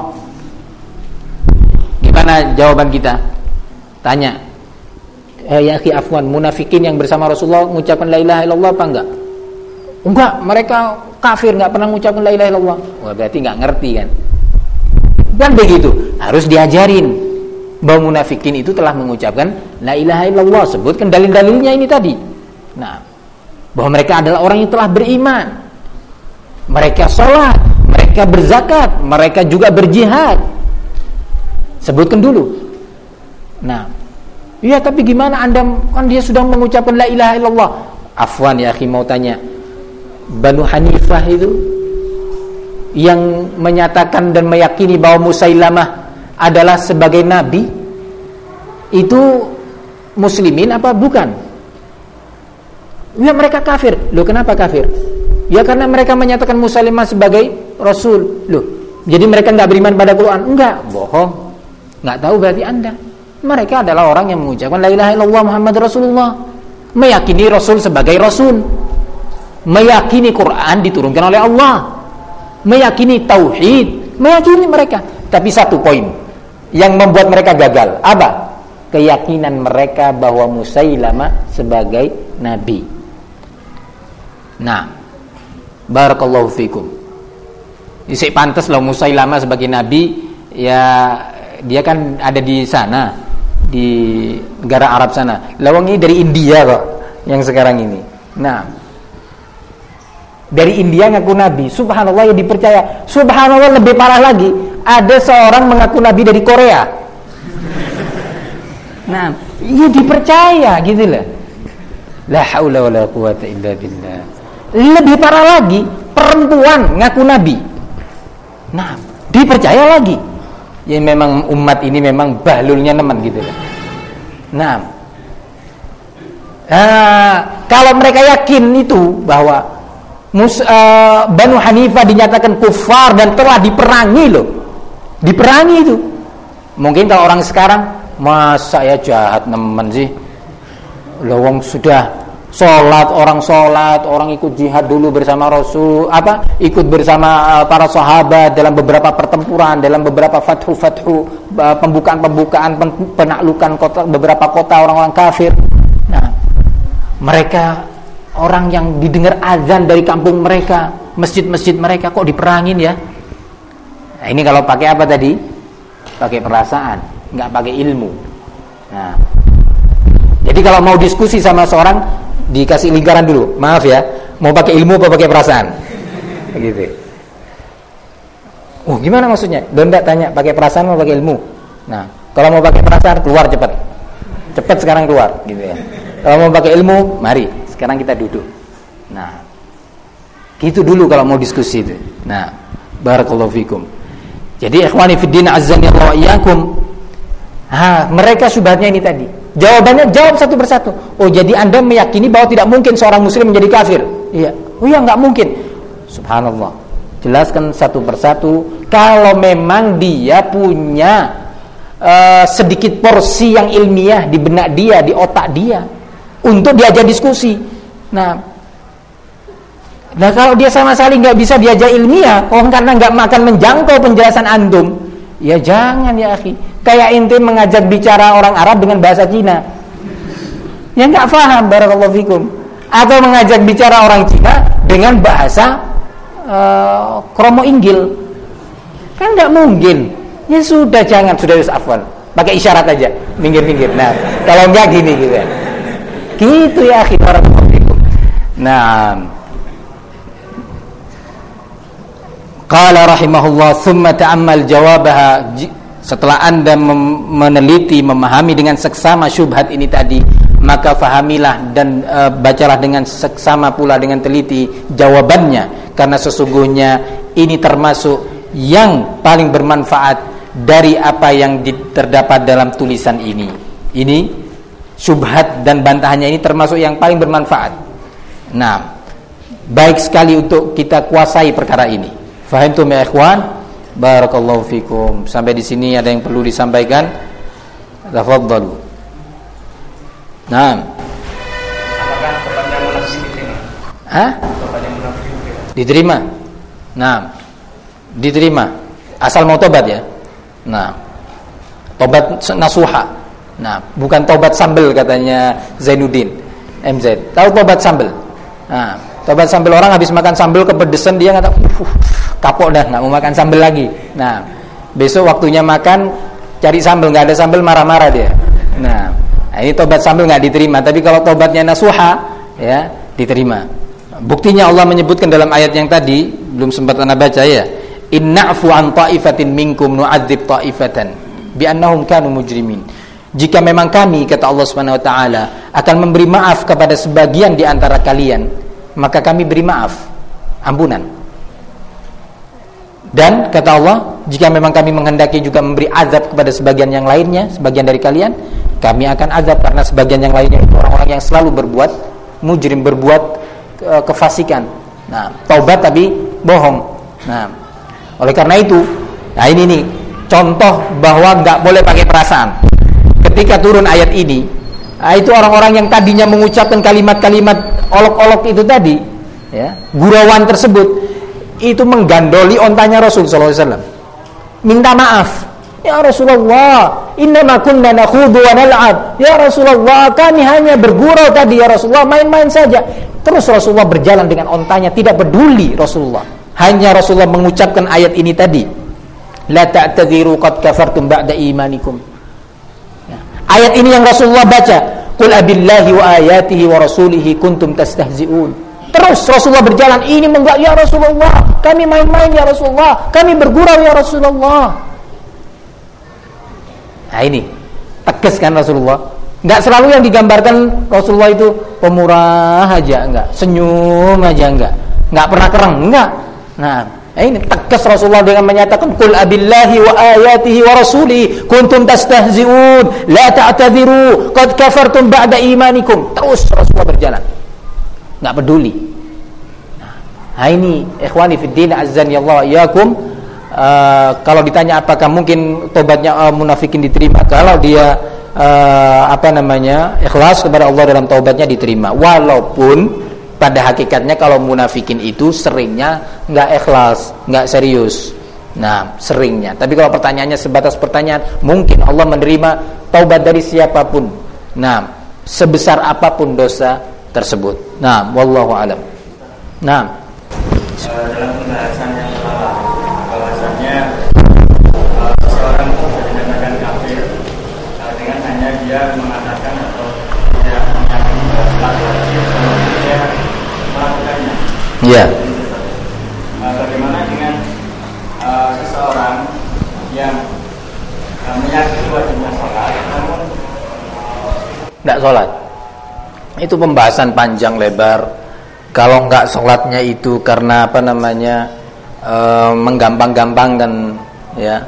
Gimana jawaban kita? Tanya, ya akhi afwan, munafikin yang bersama Rasulullah mengucapkan la ilaha illallah apa enggak? Enggak, mereka kafir, enggak pernah mengucapkan la ilaha illallah. Wah, berarti enggak ngerti kan? Dan begitu, harus diajarin bahwa munafikin itu telah mengucapkan la ilaha illallah. Sebutkan dalil-dalilnya ini tadi. Nah, bahwa mereka adalah orang yang telah beriman. Mereka sholat, mereka berzakat, mereka juga berjihad. Sebutkan dulu. Nah, iya tapi gimana Anda, kan dia sudah mengucapkan la ilaha illallah. Afwan ya akhi, mau tanya, Banu Hanifah itu yang menyatakan dan meyakini bahwa Musailamah adalah sebagai nabi, itu muslimin apa bukan? Ya mereka kafir. Loh kenapa kafir? Ya karena mereka menyatakan Musailamah sebagai rasul. Loh, jadi mereka enggak beriman pada Quran? Enggak, bohong. Enggak tahu berarti Anda. Mereka adalah orang yang mengucapkan la ilaha illallah Muhammad Rasulullah, meyakini Rasul sebagai Rasul, meyakini Quran diturunkan oleh Allah, meyakini tauhid, meyakini mereka. Tapi satu poin yang membuat mereka gagal, apa? Keyakinan mereka bahwa Musailamah sebagai nabi. Nah, barakallahu fikum. Isi pantas loh Musailamah sebagai nabi, ya dia kan ada di sana, di negara Arab sana. Lawang ini dari India kok yang sekarang ini. Nah, dari India ngaku nabi, subhanallah, ya dipercaya. Subhanallah, lebih parah lagi, ada seorang mengaku nabi dari Korea. Nah, ya dipercaya gitu lah. La haula wala quwata illa billah. Lebih parah lagi, perempuan ngaku nabi. Nah, dipercaya lagi. Ya memang umat ini memang bahlulnya nemen gitu lah. Nah, kalau mereka yakin itu bahwa Banu Hanifah dinyatakan kufar dan telah diperangi loh, Diperangi itu. Mungkin kalau orang sekarang, masa ya jahat nemen sih. Lawang sudah sholat, orang ikut jihad dulu bersama Rasul, ikut bersama para sahabat dalam beberapa pertempuran, dalam beberapa fathu, pembukaan, penaklukan beberapa kota orang-orang kafir. Nah, mereka orang yang didengar azan dari kampung mereka, masjid-masjid mereka kok diperangin ya. Nah, ini kalau pakai apa tadi? Pakai perasaan, nggak pakai ilmu. Nah, jadi kalau mau diskusi sama seorang, dikasih lingkaran dulu. Maaf ya, mau pakai ilmu apa pakai perasaan? Gitu. Oh, gimana maksudnya? Donda tanya, pakai perasaan atau pakai ilmu? Nah, kalau mau pakai perasaan, keluar cepat. Cepat sekarang keluar, gitu ya. Kalau mau pakai ilmu, mari. Sekarang kita duduk. Nah, gitu dulu kalau mau diskusi itu. Nah, barakallahu fikum. Jadi ikhwani fiddin azzani Allah wa iyyakum. Mereka syubhatnya ini tadi. Jawabannya jawab satu persatu. Oh, jadi Anda meyakini bahwa tidak mungkin seorang muslim menjadi kafir? Iya. Oh ya, enggak mungkin. Subhanallah. Jelaskan satu persatu. Kalau memang dia punya sedikit porsi yang ilmiah di benak dia, di otak dia, untuk diajak diskusi. Nah kalau dia sama sekali nggak bisa diajak ilmiah, karena nggak makan menjangkau penjelasan antum, ya jangan ya akhi. Kayak inti mengajak bicara orang Arab dengan bahasa Cina, ya nggak paham, barakallahu fikum. Atau mengajak bicara orang Cina dengan bahasa kromo inggil, kan nggak mungkin. Ya sudah, jangan, sudah afwan, pakai isyarat aja, minggir-minggir. Nah kalau nggak gini gitu ya. Gitu ya akhi, barakallahu fikum. Nah, qala rahimahullah thumma ta'ammal jawabaha. Setelah Anda meneliti, memahami dengan seksama syubhat ini tadi, maka fahamilah dan bacalah dengan seksama pula, dengan teliti jawabannya, karena sesungguhnya ini termasuk yang paling bermanfaat dari apa yang terdapat dalam tulisan ini. Ini syubhat dan bantahannya ini termasuk yang paling bermanfaat. Nah, baik sekali untuk kita kuasai perkara ini. Fahimtum ya ikhwan? Barakallahu fikum. Sampai di sini ada yang perlu disampaikan? Tafadhalu. Naam. Apakah tobatnya munafik diterima? Tobatnya munafik diterima? Naam. Diterima. Asal mau tobat ya. Nah, tobat nasuha. Nah, bukan tobat sambel katanya Zainuddin MZ. Tahu tobat sambel? Nah, tobat sambel, orang habis makan sambel kepedesan, dia kata kapok dah, nggak mau makan sambel lagi. Nah, besok waktunya makan cari sambel, nggak ada sambel, marah-marah dia. Nah, ini tobat sambel nggak diterima. Tapi kalau tobatnya nasuha, ya diterima. Buktinya Allah menyebutkan dalam ayat yang tadi, belum sempat anda baca ya. Inna'fu an ta'ifatin minkum nu'adzib ta'ifatan bi'annahum kanu mujrimin. Jika memang kami, kata Allah Subhanahu wa taala, akan memberi maaf kepada sebagian di antara kalian, maka kami beri maaf, ampunan. Dan kata Allah, jika memang kami menghendaki juga memberi azab kepada sebagian yang lainnya, sebagian dari kalian, kami akan azab, karena sebagian yang lainnya itu orang-orang yang selalu berbuat mujrim, berbuat kefasikan. Nah, taubat tapi bohong. Nah, oleh karena itu, nah ini nih contoh bahwa nggak boleh pakai perasaan. Ketika turun ayat ini, itu orang-orang yang tadinya mengucapkan kalimat-kalimat olok-olok itu tadi, ya, gurauan tersebut, itu menggandoli ontanya Rasul SAW. Minta maaf, ya Rasulullah, innama kunna nakhudu wa nal'ab. Ya Rasulullah, kami hanya bergurau tadi ya Rasulullah, main-main saja. Terus Rasulullah berjalan dengan ontanya, tidak peduli Rasulullah. Hanya Rasulullah mengucapkan ayat ini tadi, la ta'tadhiru qad kafartum ba'da imanikum. Ya. Ayat ini yang Rasulullah baca, qul abillahi wa ayatihi wa rasulihi kuntum tastahzi'un. Terus Rasulullah berjalan, ini menggak, ya Rasulullah, kami main-main ya Rasulullah, kami bergurau ya Rasulullah. Nah ini tegas kan Rasulullah. Enggak selalu yang digambarkan Rasulullah itu pemurah aja, enggak, senyum aja, enggak pernah kereng, enggak. Nah ini tegas Rasulullah dengan menyatakan qul abillahi wa ayatihi wa rasulihi kuntum tastahzi'un la ta'tadiru qad kafartum ba'da imanikum. Terus Rasulullah berjalan, nggak peduli. Nah ini ikhwani fiddin azzani Allah wa iyyakum, kalau ditanya apakah mungkin tobatnya munafikin diterima, kalau dia ikhlas kepada Allah dalam taubatnya diterima, walaupun pada hakikatnya kalau munafikin itu seringnya nggak ikhlas, nggak serius. Nah, seringnya. Tapi kalau pertanyaannya sebatas pertanyaan, mungkin Allah menerima taubat dari siapapun. Nah, sebesar apapun dosa tersebut. Nah, wallahu alam. Nah, dalam pembahasan yang lalu, bahwasannya seseorang bisa dinyatakan kafir dengan hanya dia mengatakan atau dia meyakini bahwa wajib dia melakukannya. iya. Bagaimana dengan seseorang yang meyakini wajibnya sholat namun tidak sholat? Itu pembahasan panjang lebar. Kalau nggak sholatnya itu karena menggampang-gampangkan, ya.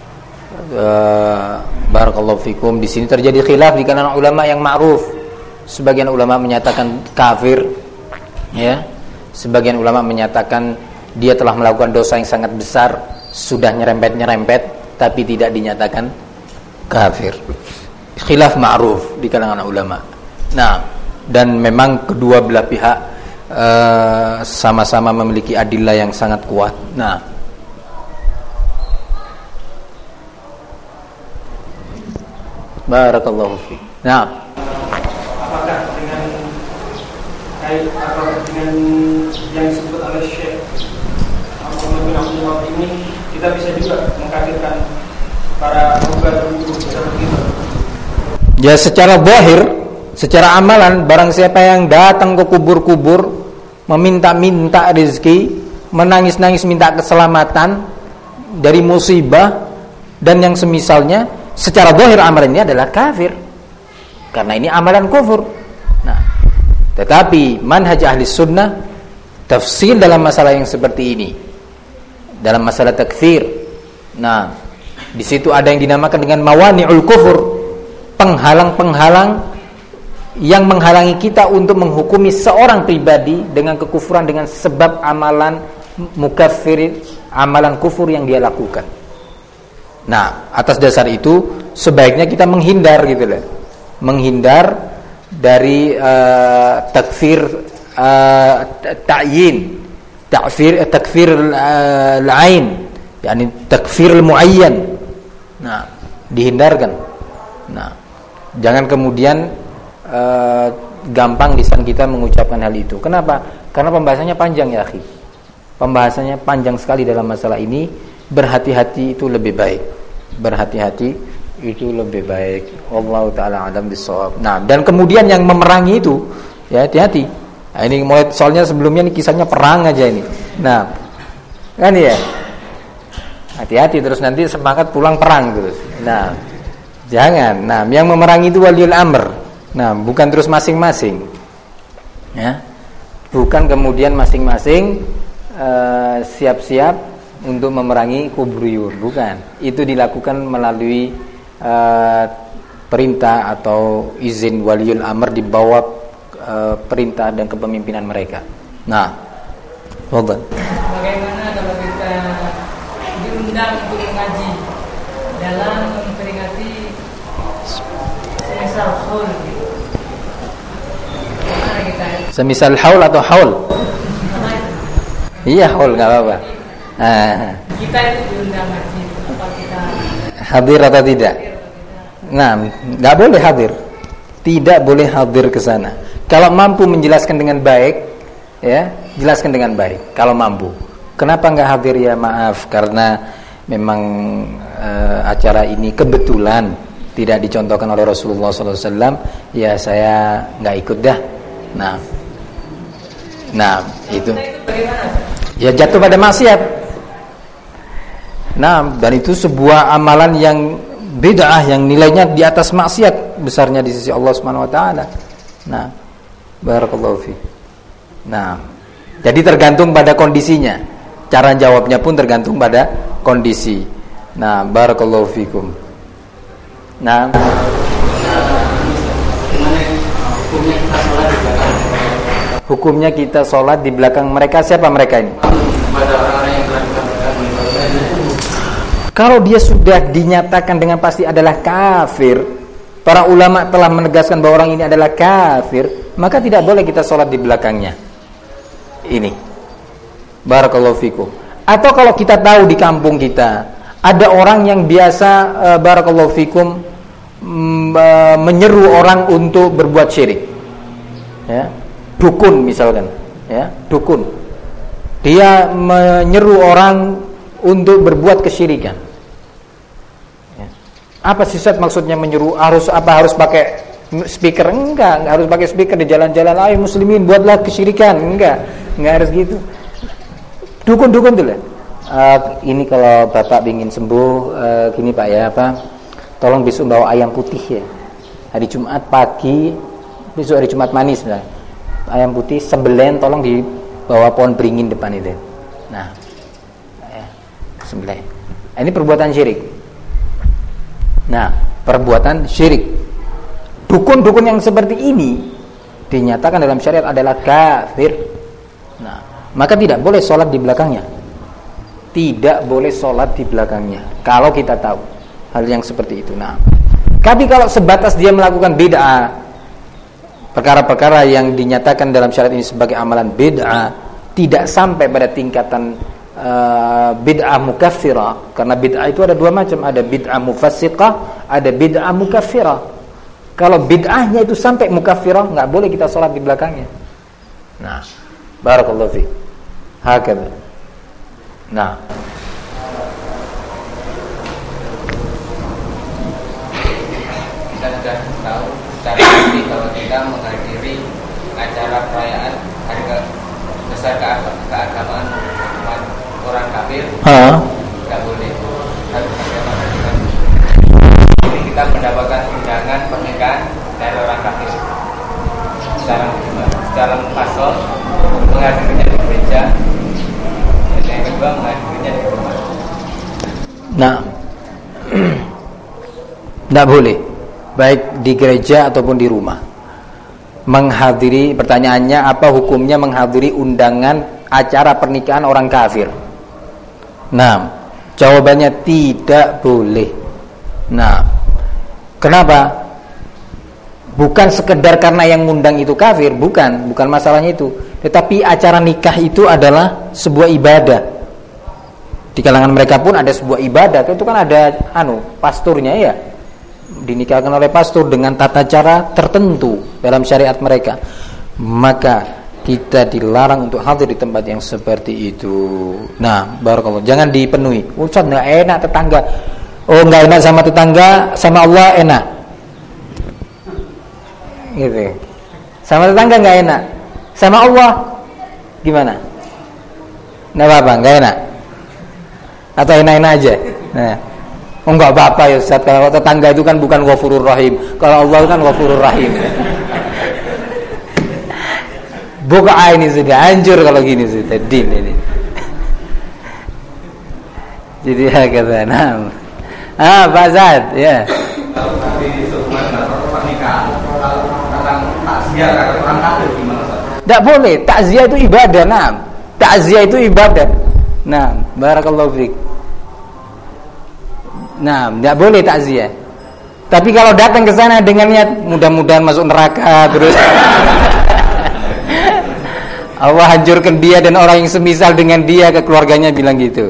Barakallahu fikum. Di sini terjadi khilaf di kalangan ulama yang ma'ruf. Sebagian ulama menyatakan kafir, ya. Sebagian ulama menyatakan dia telah melakukan dosa yang sangat besar, sudah nyerempet, tapi tidak dinyatakan kafir. Khilaf ma'ruf di kalangan ulama. Nah, dan memang kedua belah pihak sama-sama memiliki adillah yang sangat kuat. Nah, barakallahu fi. Nah, apakah dengan yang disebut oleh Syekh Muhammad bin Abdul Wahab ini kita bisa juga mengkafirkan para pembantu seperti itu? Ya, secara zahir, secara amalan, barang siapa yang datang ke kubur-kubur meminta-minta rezeki, menangis-nangis minta keselamatan dari musibah dan yang semisalnya, secara zahir amalan ini adalah kafir, karena ini amalan kufur. Nah, tetapi manhaj ahli sunnah tafsir dalam masalah yang seperti ini, dalam masalah takfir. Nah, di situ ada yang dinamakan dengan mawani'ul kufur, penghalang-penghalang yang menghalangi kita untuk menghukumi seorang pribadi dengan kekufuran dengan sebab amalan mukaffir, amalan kufur yang dia lakukan. Nah, atas dasar itu sebaiknya kita menghindar gitu loh. Menghindar dari takfir ta'yin, takfir al-ain, yakni takfir al-muayyan. Nah, dihindarkan. Nah, jangan kemudian gampang lisan kita mengucapkan hal itu. Kenapa? Karena pembahasannya panjang ya akhi. Pembahasannya panjang sekali dalam masalah ini. Berhati-hati itu lebih baik. Berhati-hati itu lebih baik. Wallahu taala alam bissawab. Nah, dan kemudian yang memerangi itu, ya hati-hati. Nah, ini mulai soalnya sebelumnya ini kisahnya perang aja ini. Nah, kan ya. Hati-hati terus nanti semangat pulang perang terus. Nah, jangan. Nah, yang memerangi itu waliul amr. Nah, bukan terus masing-masing, ya, bukan kemudian masing-masing siap-siap untuk memerangi kuburiyun, bukan. Itu dilakukan melalui perintah atau izin waliul amr di bawah perintah dan kepemimpinan mereka. Nah, bagaimana kalau kita diundang untuk mengaji dalam memperingati semisal haul? Semisal haul atau haul? Iya, haul, nggak apa-apa. Kita itu diundang haji, apa kita hadir atau tidak? Nah, nggak boleh hadir, tidak boleh hadir ke sana. Kalau mampu menjelaskan dengan baik, ya, jelaskan dengan baik. Kalau mampu, kenapa nggak hadir? Ya maaf, karena memang acara ini kebetulan tidak dicontohkan oleh Rasulullah SAW. Ya saya nggak ikut dah. Nah itu ya jatuh pada maksiat. Nah, dan itu sebuah amalan yang bid'ah, yang nilainya di atas maksiat besarnya di sisi Allah Subhanahu wa taala. Nah, barakallahu fi. Nah, jadi tergantung pada kondisinya. Cara jawabnya pun tergantung pada kondisi. Nah, barakallahu fikum. Nah, hukumnya kita sholat di belakang mereka. Siapa mereka ini? Kalau dia sudah dinyatakan dengan pasti adalah kafir, para ulama telah menegaskan bahwa orang ini adalah kafir, maka tidak boleh kita sholat di belakangnya. Ini barakallahu fikum. Atau kalau kita tahu di kampung kita ada orang yang biasa barakallahu fikum menyeru orang untuk berbuat syirik, ya, dukun misalkan, ya, dukun, dia menyeru orang untuk berbuat kesyirikan. Ya. Apa sih Ustaz maksudnya menyeru? Harus pakai speaker? Enggak harus pakai speaker di jalan-jalan. Ayo muslimin buatlah kesyirikan. Enggak harus gitu. Dukun-dukun tuh lah. Ini kalau Bapak ingin sembuh, gini Pak ya, tolong besok bawa ayam putih ya. Hari Jumat pagi, besok hari Jumat manis lah. Ayam putih sembelih tolong dibawa pohon beringin depan itu. Nah, sembelih. Ini perbuatan syirik. Nah, perbuatan syirik. Dukun-dukun yang seperti ini dinyatakan dalam syariat adalah kafir. Nah, maka tidak boleh sholat di belakangnya. Tidak boleh sholat di belakangnya kalau kita tahu hal yang seperti itu. Nah, tapi kalau sebatas dia melakukan bid'ah, perkara-perkara yang dinyatakan dalam syariat ini sebagai amalan bid'ah, tidak sampai pada tingkatan bid'ah mukaffirah, karena bid'ah itu ada dua macam, ada bid'ah mufassiqah, ada bid'ah mukaffirah. Kalau bid'ahnya itu sampai mukaffirah, nggak boleh kita sholat di belakangnya. Nah, barakallahu fiik. Hakadha. Nah, kita sudah tahu secara pasti kalau kita menghadiri acara perayaan hari besar keagamaan orang kafir, tidak boleh. Harus bagaimana dengan ini kita mendapatkan undangan pernikahan dari orang kafir secara fasal, menghadirinya di gereja, yang kedua menghadirinya di rumah. Nah, tidak boleh, baik di gereja ataupun di rumah. Menghadiri, pertanyaannya apa hukumnya menghadiri undangan acara pernikahan orang kafir? Nah, jawabannya tidak boleh. Nah, kenapa? Bukan sekedar karena yang ngundang itu kafir, bukan masalahnya itu. Tetapi acara nikah itu adalah sebuah ibadah. Di kalangan mereka pun ada sebuah ibadah. Itu kan ada pasturnya ya. Dinikahkan oleh pastor dengan tata cara tertentu dalam syariat mereka. Maka kita dilarang untuk hadir di tempat yang seperti itu. Nah, barakallah, jangan dipenuhi. Ustaz, enggak enak tetangga. Oh, enggak enak sama tetangga, sama Allah enak. Gitu. Sama tetangga enggak enak. Sama Allah gimana? Enggak apa-apa, enggak enak. Atau enak-enak aja. Nah, oh, enggak apa-apa ya Ustaz, kalau tetangga itu kan bukan Ghafurur Rahim. Kalau Allah kan Ghafurur Rahim. Buka ini sudah hancur kalau gini sudah din ini. Jadi kata Pak Zat ya. Kalau tadi sebelumnya pernikahan, kalau tentang takziah kata orang kafir gimana Ustaz? Tidak boleh, takziah itu ibadah. Nah, takziah itu ibadah. Nah, barakallahu fiik. Nah, tidak boleh takziah. Tapi kalau datang ke sana dengan niat mudah-mudahan masuk neraka terus Allah hancurkan dia dan orang yang semisal dengan dia, ke keluarganya bilang gitu.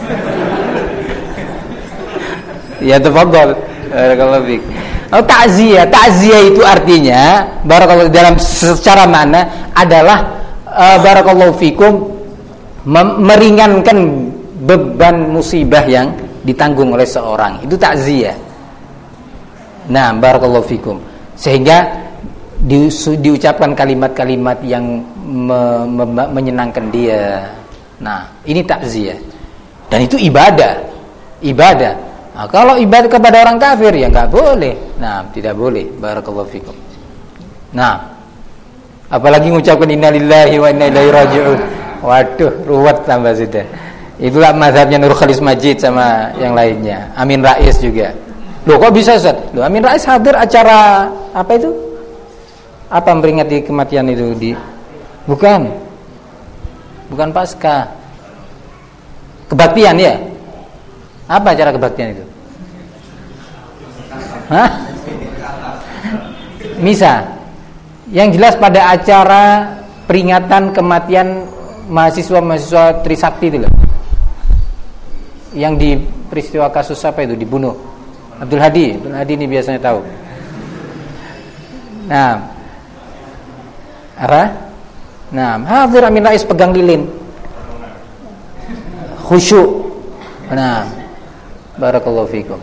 Ya tafadhal. Barakallahu fiik. Takziah itu artinya barakallahu dalam secara makna adalah barakallahu fikum meringankan beban musibah yang ditanggung oleh seorang. Itu takziah. Nah, barakallahu fikum. Sehingga diucapkan kalimat-kalimat yang menyenangkan dia. Nah, ini takziah. Dan itu ibadah. Nah, kalau ibadah kepada orang kafir ya enggak boleh. Nah, tidak boleh. Barakallahu fikum. Nah, apalagi mengucapkan innalillahi wa inna ilaihi raji'un. Waduh, ruwet tambah sudah. Itulah mazhabnya Nur Khalis Majid sama yang lainnya. Amin Rais juga. Loh, kok bisa Ustaz? Loh, Amin Rais hadir acara apa itu? Apa memperingati kematian itu di? Bukan Pasca. Kebaktian ya? Apa acara kebaktian itu? Hah? Misa. Yang jelas pada acara peringatan kematian mahasiswa Trisakti itu loh. Yang di peristiwa kasus apa itu dibunuh? Abdul Hadi ini biasanya tahu. Nah, apa? Nah, hadir Amin Rais pegang lilin. Khusyuk. Nah, barakallahu fikum.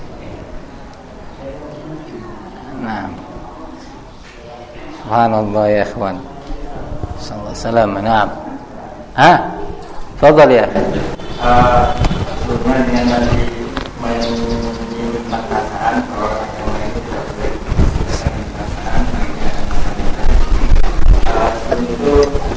Nah, subhanallah ya ikhwan. Sallallahu alaihi. Fadhal ya. Sebelumnya dengan tadi menyinggung perasaan kalau agama itu tidak boleh perasaan itu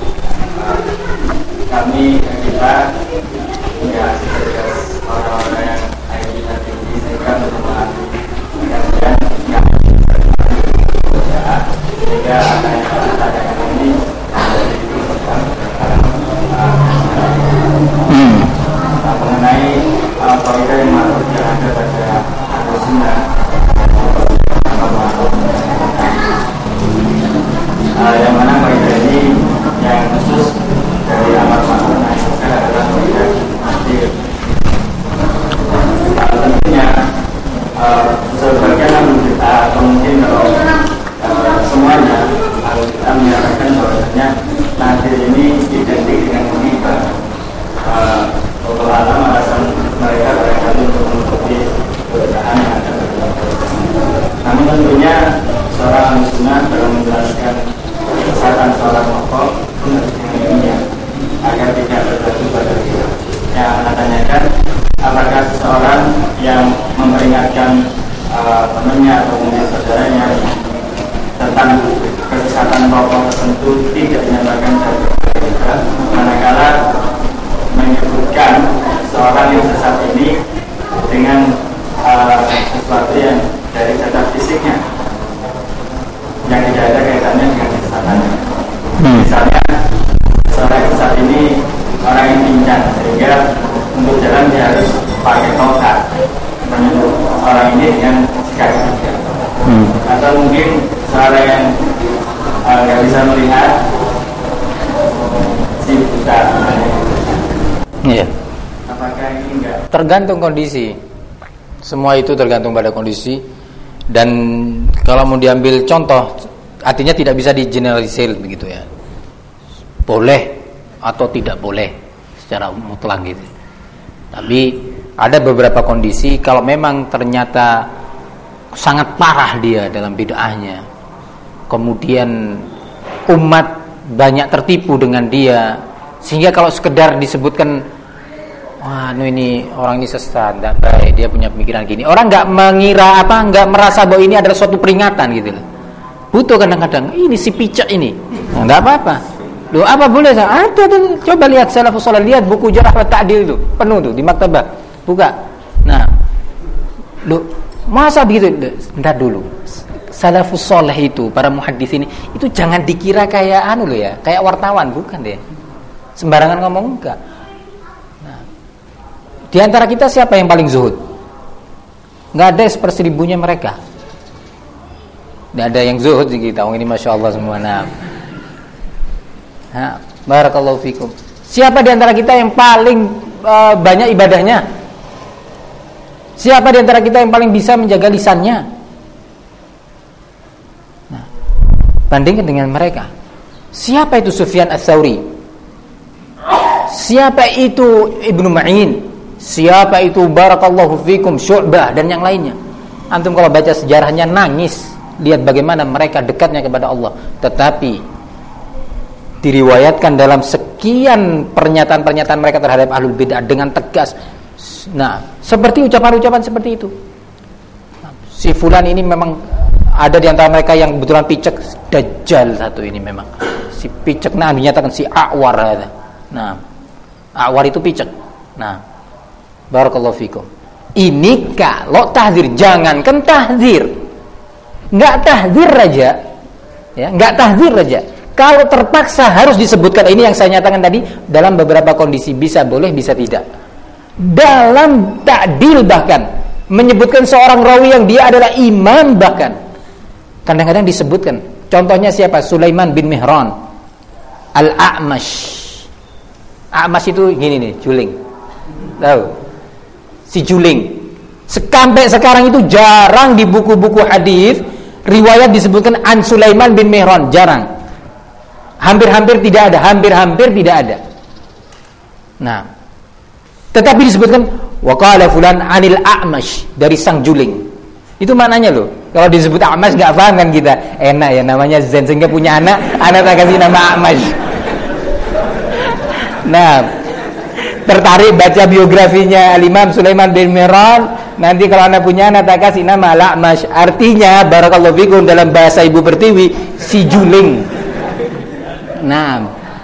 kami kita punya aktivitas orang-orang yang IQ-nya tinggi sehingga untuk memahami kajian yang sehingga apa yang kita tanyakan ini mengenai kaidah yang masuk yang ada pada Al-Sunnah yang mana kaidah ini yang khusus dari amar ma'ruf nahi munkar adalah kaidah hadir. Tentunya sebagian ahli kita atau mungkin kalau semuanya ahli kita menyatakan bahwasanya nadir ini identik dengan menghibah. Allah alam alasan mereka barangkali untuk menutupi perbedaan yang ada. Namun tentunya seorang ahli-sunnah dalam menjelaskan kesehatan seorang tokoh pun harus mengingatnya agar tidak terjatuh pada dia. Yang akan tanyakan, apakah seseorang yang memperingatkan temannya atau mungkin saudaranya tentang kesesatan tokoh tertentu tidak dinyatakan berbeda, manakala menyebutkan seorang yang sesat ini dengan sesuatu yang dari cacat fisiknya yang tidak ada kaitannya dengan kesesatannya. Misalnya seorang yang sesat ini orang yang pincang sehingga untuk jalan dia harus pakai tongkat, menyuruh orang ini dengan kaki. Atau mungkin seorang yang nggak bisa melihat si buta. Iya. Apakah ini enggak? Tergantung kondisi. Semua itu tergantung pada kondisi. Dan kalau mau diambil contoh, artinya tidak bisa digeneralisir begitu ya. Boleh atau tidak boleh secara mutlak gitu. Tapi ada beberapa kondisi kalau memang ternyata sangat parah dia dalam bid'ahnya, kemudian umat banyak tertipu dengan dia, sehingga kalau sekedar disebutkan wah ini orang ini sesat, tidak baik, dia punya pemikiran gini, orang nggak mengira nggak merasa bahwa ini adalah suatu peringatan gitu loh. Butuh kadang-kadang ini si picek ini, nggak apa-apa. Loh apa boleh? Ada tuh, coba lihat salafus saleh, lihat buku Jarh wa Ta'dil itu penuh tuh di maktabah, buka. Nah, loh masa begitu? Bentar dulu. Salafus saleh itu, para muhaddits ini, itu jangan dikira kayak loh ya, kayak wartawan, bukan deh. Sembarangan ngomong enggak. Nah, di antara kita siapa yang paling zuhud? Enggak ada seperseribunya mereka. Enggak ada yang zuhud di kita. Ini masya Allah semua. Nah, barakallahu fikum. Siapa di antara kita yang paling banyak ibadahnya? Siapa di antara kita yang paling bisa menjaga lisannya? Nah, bandingkan dengan mereka. Siapa itu Sufyan Ats-Tsauri? Siapa itu Ibnu Ma'in? Siapa itu barakallahu fikum Syu'bah dan yang lainnya? Antum kalau baca sejarahnya nangis, lihat bagaimana mereka dekatnya kepada Allah. Tetapi diriwayatkan dalam sekian pernyataan-pernyataan mereka terhadap ahlul bid'ah dengan tegas. Nah, seperti ucapan-ucapan seperti itu. Si fulan ini memang ada di antara mereka yang kebetulan picek, dajjal satu ini memang. Si picek dinyatakan si A'war ada. Nah, A'war itu picek. Nah, barakallahu fikum. Ini kalau tahdzir, jangankan tahdzir. Enggak tahdzir aja. Ya, enggak tahdzir aja. Kalau terpaksa harus disebutkan, ini yang saya nyatakan tadi, dalam beberapa kondisi bisa boleh, bisa tidak. dalam ta'dil, bahkan menyebutkan seorang rawi yang dia adalah imam, bahkan kadang-kadang disebutkan. Contohnya siapa? Sulaiman bin Mihran Al-A'mash. A'mash itu gini nih, juling. Tahu? Si juling. Sampai sekarang itu jarang di buku-buku hadis riwayat disebutkan an Sulaiman bin Mihran, jarang. Hampir-hampir tidak ada, hampir-hampir tidak ada. Nah, tetapi disebutkan waqala fulan anil A'mash, dari sang juling. Itu maknanya loh. Kalau disebut A'mash enggak paham kan kita. Enak ya namanya Zen, sehingga punya anak tak kasih nama A'mash. Nah, tertarik baca biografinya Al-Imam Sulaiman bin Mihran, nanti kalau anak punya anak tak kasih nama Al-A'mash. Artinya barakallahu fikum dalam bahasa Ibu Pertiwi, si juling. Nah,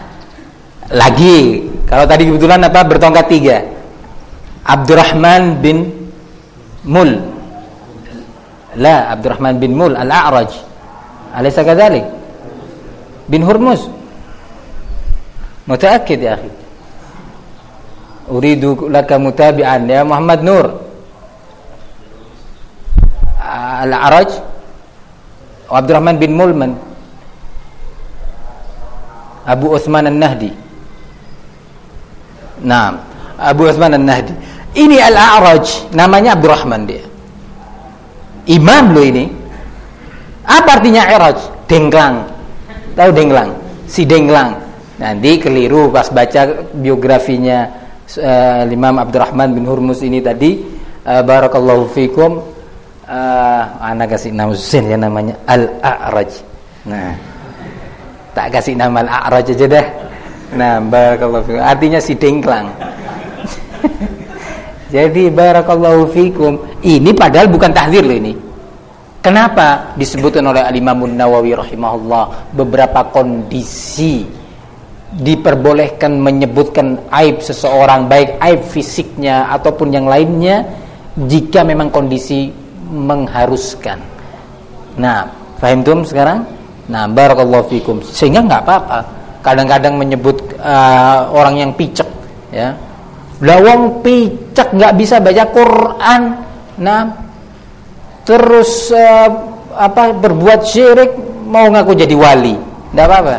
lagi kalau tadi kebetulan apa, bertongkat 3. Abdurrahman bin Mul. La, Abdurrahman bin Mul Al-A'raj. Alaysa kadzalik? Bin Hurmuz. Mutaakkid ya akhi. Uridu laka mutabi'an ya Muhammad Nur. Al-A'raj. Abdurrahman bin Mulman. Abu Uthman An-Nahdi. Nah, Abu Uthman An-Nahdi. Ini Al-A'raj, namanya Abdurrahman dia. Imam lo ini. Apa artinya I'raj? Dengklang. Tahu dengklang? Si dengklang. Nanti keliru pas baca biografinya Imam Abdurrahman bin Hurmuz ini tadi. Barakallahu fikum. Anak kasih nama Zain ya, namanya Al-A'raj. Nah, tak kasih nama Al-A'raj aja dah. Nah, barakallahu fikum. Artinya si dengklang. Jadi barakallahu fikum. Ini padahal bukan tahdzir loh ini. Kenapa disebutkan oleh Al-Imam An-Nawawi rahimahullah beberapa kondisi diperbolehkan menyebutkan aib seseorang, baik aib fisiknya ataupun yang lainnya, jika memang kondisi mengharuskan. Nah, paham tuh sekarang? Nah, barakallahu fikum. Sehingga enggak apa-apa kadang-kadang menyebut orang yang picek ya. Lawang picek enggak bisa baca Quran. Nah, terus berbuat syirik, mau ngaku jadi wali. Enggak apa-apa.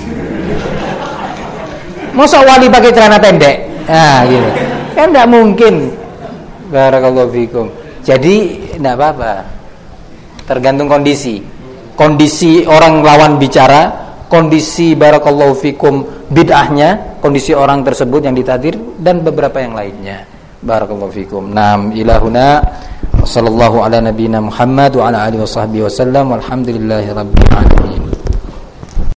Masa wali pakai celana pendek? Nah, gitu. Kan enggak mungkin. Barakallahu fikum. Jadi enggak apa-apa. Tergantung kondisi. Kondisi orang lawan bicara, kondisi barakallahu fikum bid'ahnya, kondisi orang tersebut yang ditadir, dan beberapa yang lainnya. Barakallahu fikum. Naam, ilahuna sallallahu ala nabiyina Muhammad wa ala alihi washabbihi wasallam walhamdulillahi rabbil alamin.